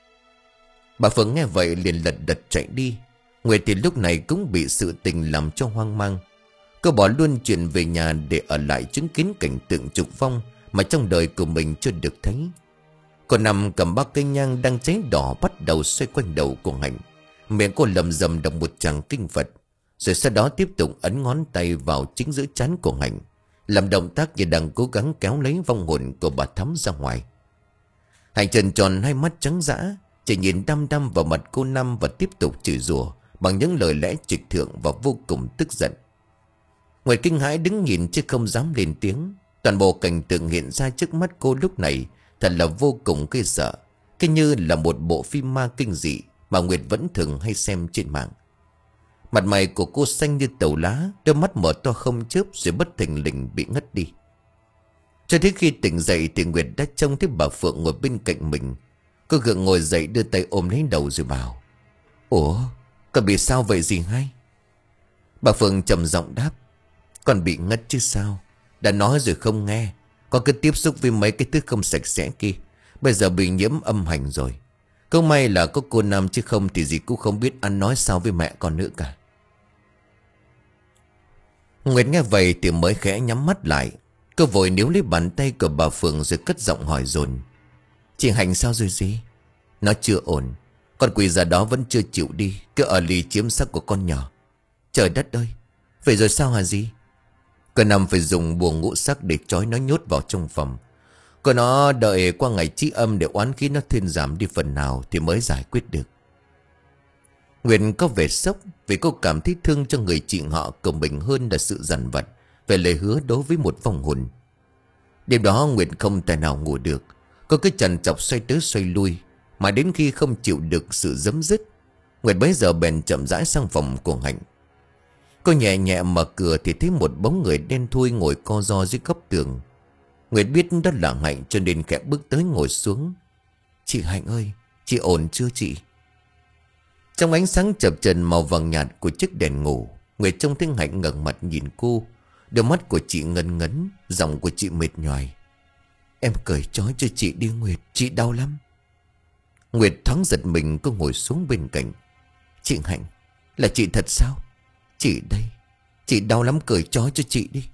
Bà Phượng nghe vậy liền lật đật chạy đi. Nguyệt thì lúc này cũng bị sự tình làm cho hoang mang. Cô bỏ luôn chuyện về nhà để ở lại chứng kiến cảnh tượng trục vong mà trong đời của mình chưa được thấy. Cô Năm cầm ba cây nhang đang cháy đỏ bắt đầu xoay quanh đầu của Hạnh. Miệng cô lầm rầm đọc một tràng kinh Phật, rồi sau đó tiếp tục ấn ngón tay vào chính giữa trán của Hạnh, làm động tác như đang cố gắng kéo lấy vong hồn của bà Thắm ra ngoài. Hạnh trợn tròn hai mắt trắng dã, chỉ nhìn đăm đăm vào mặt cô Năm và tiếp tục chửi rủa bằng những lời lẽ trịch thượng và vô cùng tức giận. Nguyệt kinh hãi đứng nhìn chứ không dám lên tiếng. Toàn bộ cảnh tượng hiện ra trước mắt cô lúc này thật là vô cùng ghê sợ, cứ như là một bộ phim ma kinh dị mà Nguyệt vẫn thường hay xem trên mạng. Mặt mày của cô xanh như tàu lá, đôi mắt mở to không chớp rồi bất thình lình bị ngất đi. Cho đến khi tỉnh dậy thì Nguyệt đã trông thấy bà Phượng ngồi bên cạnh mình. Cô gượng ngồi dậy đưa tay ôm lấy đầu rồi bảo: Ủa, con bị sao vậy dì hai? Bà Phượng trầm giọng đáp: Con bị ngất chứ sao. Đã nói rồi không nghe. Con cứ tiếp xúc với mấy cái thứ không sạch sẽ kia, bây giờ bị nhiễm âm hành rồi. Câu may là có cô Năm, chứ không thì dì cũng không biết ăn nói sao với mẹ con nữa cả. Nguyệt nghe vậy thì mới khẽ nhắm mắt lại. Cô vội níu lấy bàn tay của bà Phượng rồi cất giọng hỏi dồn: Chị Hạnh sao rồi dì? Nó chưa ổn. Con quỷ già đó vẫn chưa chịu đi, cứ ở lì chiếm xác của con nhỏ. Trời đất ơi, vậy rồi sao hả dì? Cô Năm phải dùng bùa ngũ sắc để trói nó nhốt vào trong phòng. Cô nó đợi qua ngày trí âm để oán khí nó thuyên giảm đi phần nào thì mới giải quyết được. Nguyệt có vẻ sốc vì cô cảm thấy thương cho người chị họ của mình hơn là sự dằn vặt về lời hứa đối với một vong hồn. Đêm đó Nguyệt không tài nào ngủ được. Cô cứ chằn chọc xoay tới xoay lui, mà đến khi không chịu được sự giấm dứt, Nguyệt bấy giờ bèn chậm rãi sang phòng của Hạnh. Cô nhẹ nhẹ mở cửa thì thấy một bóng người đen thui ngồi co ro dưới góc tường. Nguyệt biết đó là Hạnh cho nên khẽ bước tới ngồi xuống. Chị Hạnh ơi, chị ổn chưa chị? Trong ánh sáng chập chờn màu vàng nhạt của chiếc đèn ngủ, Nguyệt trông thấy Hạnh ngẩng mặt nhìn cô. Đôi mắt của chị ngấn ngấn, giọng của chị mệt nhoài. Em cởi trói cho chị đi Nguyệt, chị đau lắm. Nguyệt thoáng giật mình, cô ngồi xuống bên cạnh. Chị Hạnh, là chị thật sao? Chị đây, chị đau lắm, cởi trói cho chị đi.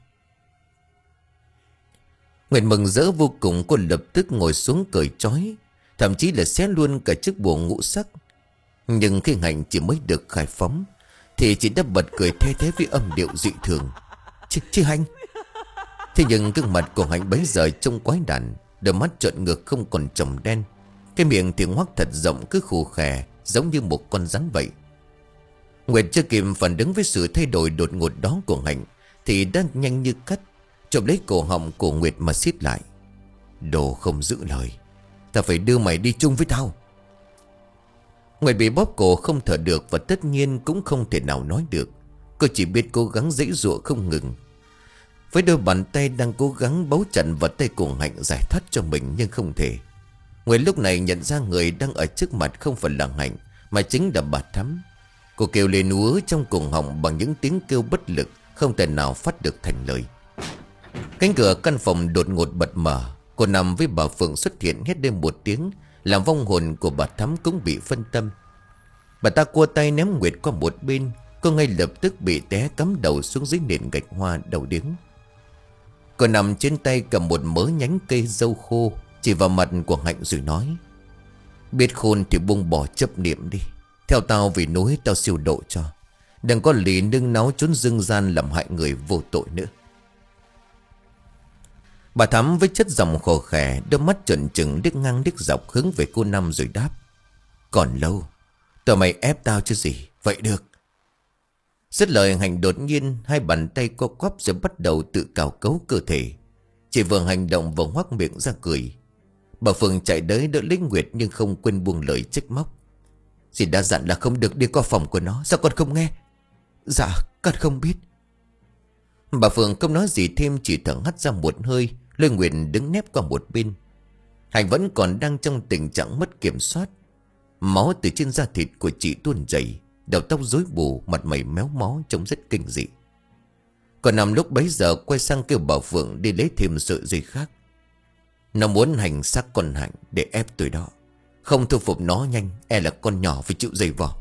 Nguyệt mừng rỡ vô cùng, cô lập tức ngồi xuống cởi trói, thậm chí là xé luôn cả chiếc bùa ngũ sắc. Nhưng khi Hạnh chỉ mới được khai phóng thì chị đã bật cười the thế với âm điệu dị thường. Chị, chị Hạnh. Thế nhưng gương mặt của Hạnh bấy giờ trông quái đản, đôi mắt trợn ngược không còn tròng đen, cái miệng thì ngoác thật rộng cứ khù khè giống như một con rắn vậy. Nguyệt chưa kịp phản ứng với sự thay đổi đột ngột đó của Hạnh thì đã nhanh như cắt chộp lấy cổ họng của Nguyệt mà siết lại. Đồ không giữ lời, ta phải đưa mày đi chung với tao. Nguyệt bị bóp cổ không thở được và tất nhiên cũng không thể nào nói được. Cô chỉ biết cố gắng giãy giụa không ngừng. Với đôi bàn tay đang cố gắng bấu chặt vào tay của Hạnh giải thoát cho mình nhưng không thể. Nguyệt lúc này nhận ra người đang ở trước mặt không phải là Hạnh mà chính là bà Thắm. Cô kêu lên úa trong cuồng họng bằng những tiếng kêu bất lực không thể nào phát được thành lời. Cánh cửa căn phòng đột ngột bật mở. Cô nằm với bà Phượng xuất hiện hét lên một tiếng, làm vong hồn của bà Thắm cũng bị phân tâm. Bà ta cua tay ném Nguyệt qua một bên. Cô ngay lập tức bị té cắm đầu xuống dưới nền gạch hoa đầu điếng. Cô nằm trên tay cầm một mớ nhánh cây dâu khô, chỉ vào mặt của Hạnh rồi nói: Biết khôn thì buông bỏ chấp niệm đi, theo tao về núi tao siêu độ cho. Đừng có lì nương náu trốn dương gian làm hại người vô tội nữa. Bà Thắm với chất giọng khò khè, đôi mắt trợn trừng điếc ngang điếc dọc hướng về cô Năm rồi đáp: Còn lâu, tụi mày ép tao chứ gì, vậy được. Dứt lời Hạnh đột nhiên hai bàn tay co quắp rồi bắt đầu tự cào cấu cơ thể. Chỉ vừa hành động vừa hoác miệng ra cười. Bà Phượng chạy tới đỡ lấy Nguyệt nhưng không quên buông lời trách móc: Dì đã dặn là không được đi qua phòng của nó, sao con không nghe? Dạ con không biết. Bà Phượng không nói gì thêm, chỉ thở hắt ra một hơi, lôi Nguyệt đứng nép qua một bên. Hạnh vẫn còn đang trong tình trạng mất kiểm soát. Máu từ trên da thịt của chị tuôn chảy, đầu tóc rối bù, mặt mày méo mó trông rất kinh dị. Còn nằm lúc bấy giờ quay sang kêu bà Phượng đi lấy thêm sợi dây khác. Nó muốn hành xác con Hạnh để ép tôi đó. Không thu phục nó nhanh, e là con nhỏ phải chịu dày vò.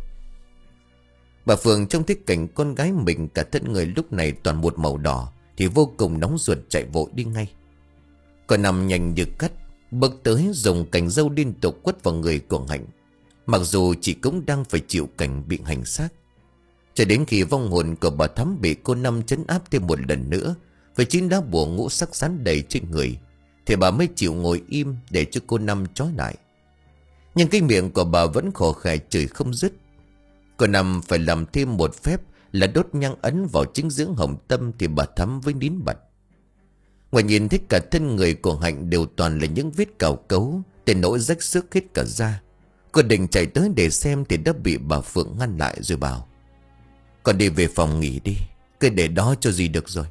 Bà Phượng trông thấy cảnh con gái mình cả thân người lúc này toàn một màu đỏ thì vô cùng nóng ruột, chạy vội đi ngay. Còn nằm nhanh như cắt bước tới dùng cành râu liên tục quất vào người của Hạnh. Mặc dù chị cũng đang phải chịu cảnh bị hành xác. Cho đến khi vong hồn của bà Thắm bị cô Năm trấn áp thêm một lần nữa với chín đá bùa ngũ sắc dán đầy trên người, thì bà mới chịu ngồi im để cho cô Năm trói lại. Nhưng cái miệng của bà vẫn khò khè chửi không dứt. Cô Năm phải làm thêm một phép là đốt nhang ấn vào chính dưỡng hồng tâm thì bà Thắm với nín bật. Ngoài nhìn thấy cả thân người của Hạnh đều toàn là những vết cào cấu, đến nỗi rách xước hết cả da. Cô định chạy tới để xem thì đã bị bà Phượng ngăn lại rồi bảo: Con đi về phòng nghỉ đi, cứ để đó cho gì được rồi.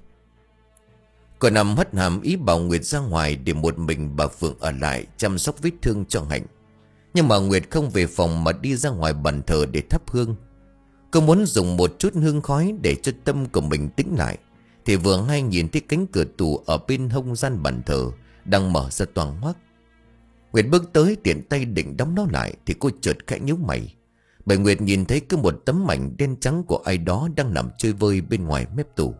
Cô Năm hất hàm ý bảo Nguyệt ra ngoài để một mình bà Phượng ở lại chăm sóc vết thương cho Hạnh. Nhưng mà Nguyệt không về phòng mà đi ra ngoài bàn thờ để thắp hương. Cô muốn dùng một chút hương khói để cho tâm của mình tĩnh lại, thì vừa hay nhìn thấy cánh cửa tủ ở bên hông gian bàn thờ đang mở ra toang hoác. Nguyệt bước tới tiện tay định đóng nó lại thì cô chợt khẽ nhíu mày, bởi Nguyệt nhìn thấy có một tấm mảnh đen trắng của ai đó đang nằm chơi vơi bên ngoài mép tủ.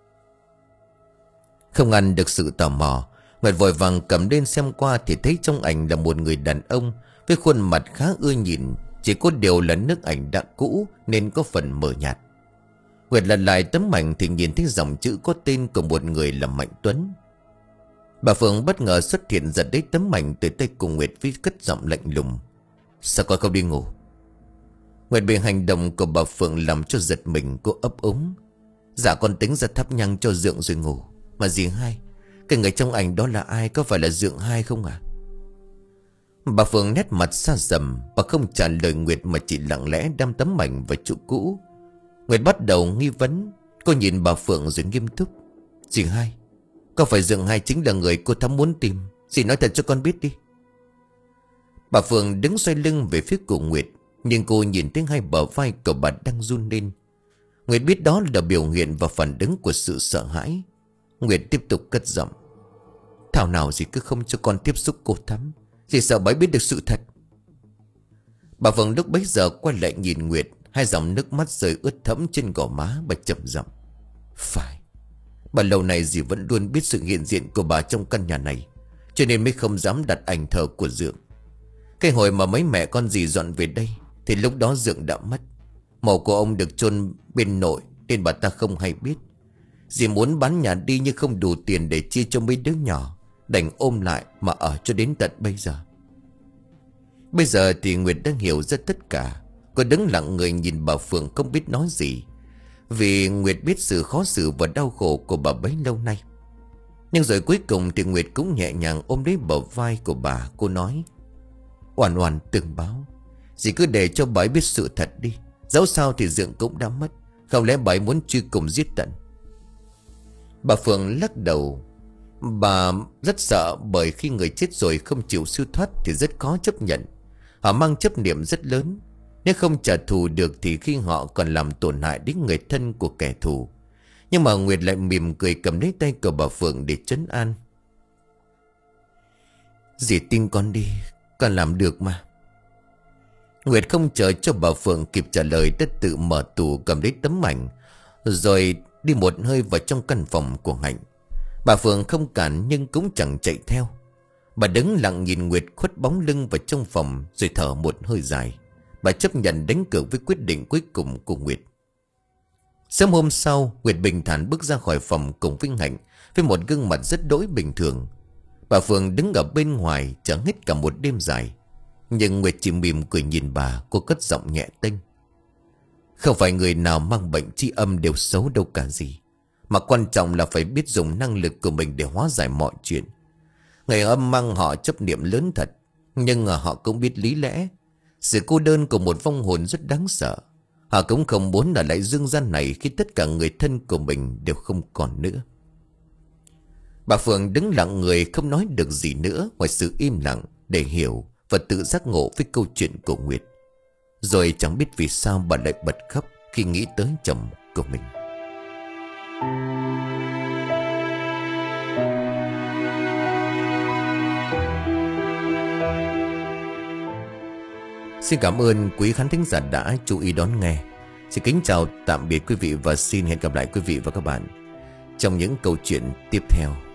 Không ngăn được sự tò mò, Nguyệt vội vàng cầm lên xem qua thì thấy trong ảnh là một người đàn ông với khuôn mặt khá ưa nhìn, chỉ có điều là nước ảnh đã cũ nên có phần mờ nhạt. Nguyệt lật lại tấm ảnh thì nhìn thấy dòng chữ có tên của một người là Mạnh Tuấn. Bà Phượng bất ngờ xuất hiện, giật lấy tấm ảnh từ tay của Nguyệt với cất giọng lạnh lùng: Sao con không đi ngủ? Nguyệt bị hành động của bà Phượng làm cho giật mình. Cô ấp úng: Dạ con tính ra thắp nhang cho Dượng rồi ngủ. Mà dì hai, cái người trong ảnh đó là ai? Có phải là Dượng hai không à? Bà Phượng nét mặt xa sầm. Bà không trả lời Nguyệt mà chỉ lặng lẽ đâm tấm ảnh vào chỗ cũ. Nguyệt bắt đầu nghi vấn. Cô nhìn bà Phượng rồi nghiêm túc: Dì hai, có phải Dượng hai chính là người cô thắm muốn tìm? Dì nói thật cho con biết đi. Bà Phượng đứng xoay lưng về phía của Nguyệt, nhưng cô nhìn thấy hai bờ vai của bà đang run lên. Nguyệt biết đó là biểu hiện và phản ứng của sự sợ hãi. Nguyệt tiếp tục cất giọng: Thảo nào dì cứ không cho con tiếp xúc cô thắm. Dì sợ bà biết được sự thật. Bà Phượng lúc bấy giờ quay lại nhìn Nguyệt. Hai dòng nước mắt rơi ướt thẫm trên gò má. Bà chậm giọng: Phải, bà lâu này dì vẫn luôn biết sự hiện diện của bà trong căn nhà này, cho nên mới không dám đặt ảnh thờ của Dượng. Cái hồi mà mấy mẹ con dì dọn về đây thì lúc đó Dượng đã mất. Mộ của ông được chôn bên nội nên bà ta không hay biết. Dì muốn bán nhà đi nhưng không đủ tiền để chia cho mấy đứa nhỏ, đành ôm lại mà ở cho đến tận bây giờ. Bây giờ thì Nguyệt đang hiểu ra tất cả. Cô đứng lặng người nhìn bà Phượng không biết nói gì, vì Nguyệt biết sự khó xử và đau khổ của bà bấy lâu nay. Nhưng rồi cuối cùng thì Nguyệt cũng nhẹ nhàng ôm lấy bờ vai của bà. Cô nói: Oan oan từng báo, dì cứ để cho bà ấy biết sự thật đi. Dẫu sao thì Dượng cũng đã mất, không lẽ bà ấy muốn truy cùng giết tận? Bà Phượng lắc đầu. Bà rất sợ, bởi khi người chết rồi không chịu siêu thoát thì rất khó chấp nhận. Họ mang chấp niệm rất lớn. Nếu không trả thù được thì khi họ còn làm tổn hại đến người thân của kẻ thù. Nhưng mà Nguyệt lại mỉm cười cầm lấy tay của bà Phượng để trấn an: Dì tin con đi, con làm được mà. Nguyệt không chờ cho bà Phượng kịp trả lời đã tự mở tủ cầm lấy tấm ảnh, rồi đi một hơi vào trong căn phòng của Hạnh. Bà Phượng không cản nhưng cũng chẳng chạy theo. Bà đứng lặng nhìn Nguyệt khuất bóng lưng vào trong phòng, rồi thở một hơi dài. Bà chấp nhận đánh cược với quyết định cuối cùng của Nguyệt. Sớm hôm sau, Nguyệt bình thản bước ra khỏi phòng cùng với Hạnh, với một gương mặt rất đỗi bình thường. Bà Phượng đứng ở bên ngoài chờ hết cả một đêm dài. Nhưng Nguyệt chỉ mỉm cười nhìn bà. Cô cất giọng nhẹ tênh: Không phải người nào mang bệnh tri âm đều xấu đâu cả gì, mà quan trọng là phải biết dùng năng lực của mình để hóa giải mọi chuyện. Người âm mang họ chấp niệm lớn thật, nhưng họ cũng biết lý lẽ. Sự cô đơn của một vong hồn rất đáng sợ. Họ cũng không muốn ở lại dương gian này khi tất cả người thân của mình đều không còn nữa. Bà Phượng đứng lặng người không nói được gì nữa ngoài sự im lặng để hiểu và tự giác ngộ với câu chuyện của Nguyệt. Rồi chẳng biết vì sao bà lại bật khóc khi nghĩ tới chồng của mình. Xin cảm ơn quý khán thính giả đã chú ý đón nghe. Xin kính chào tạm biệt quý vị và xin hẹn gặp lại quý vị và các bạn trong những câu chuyện tiếp theo.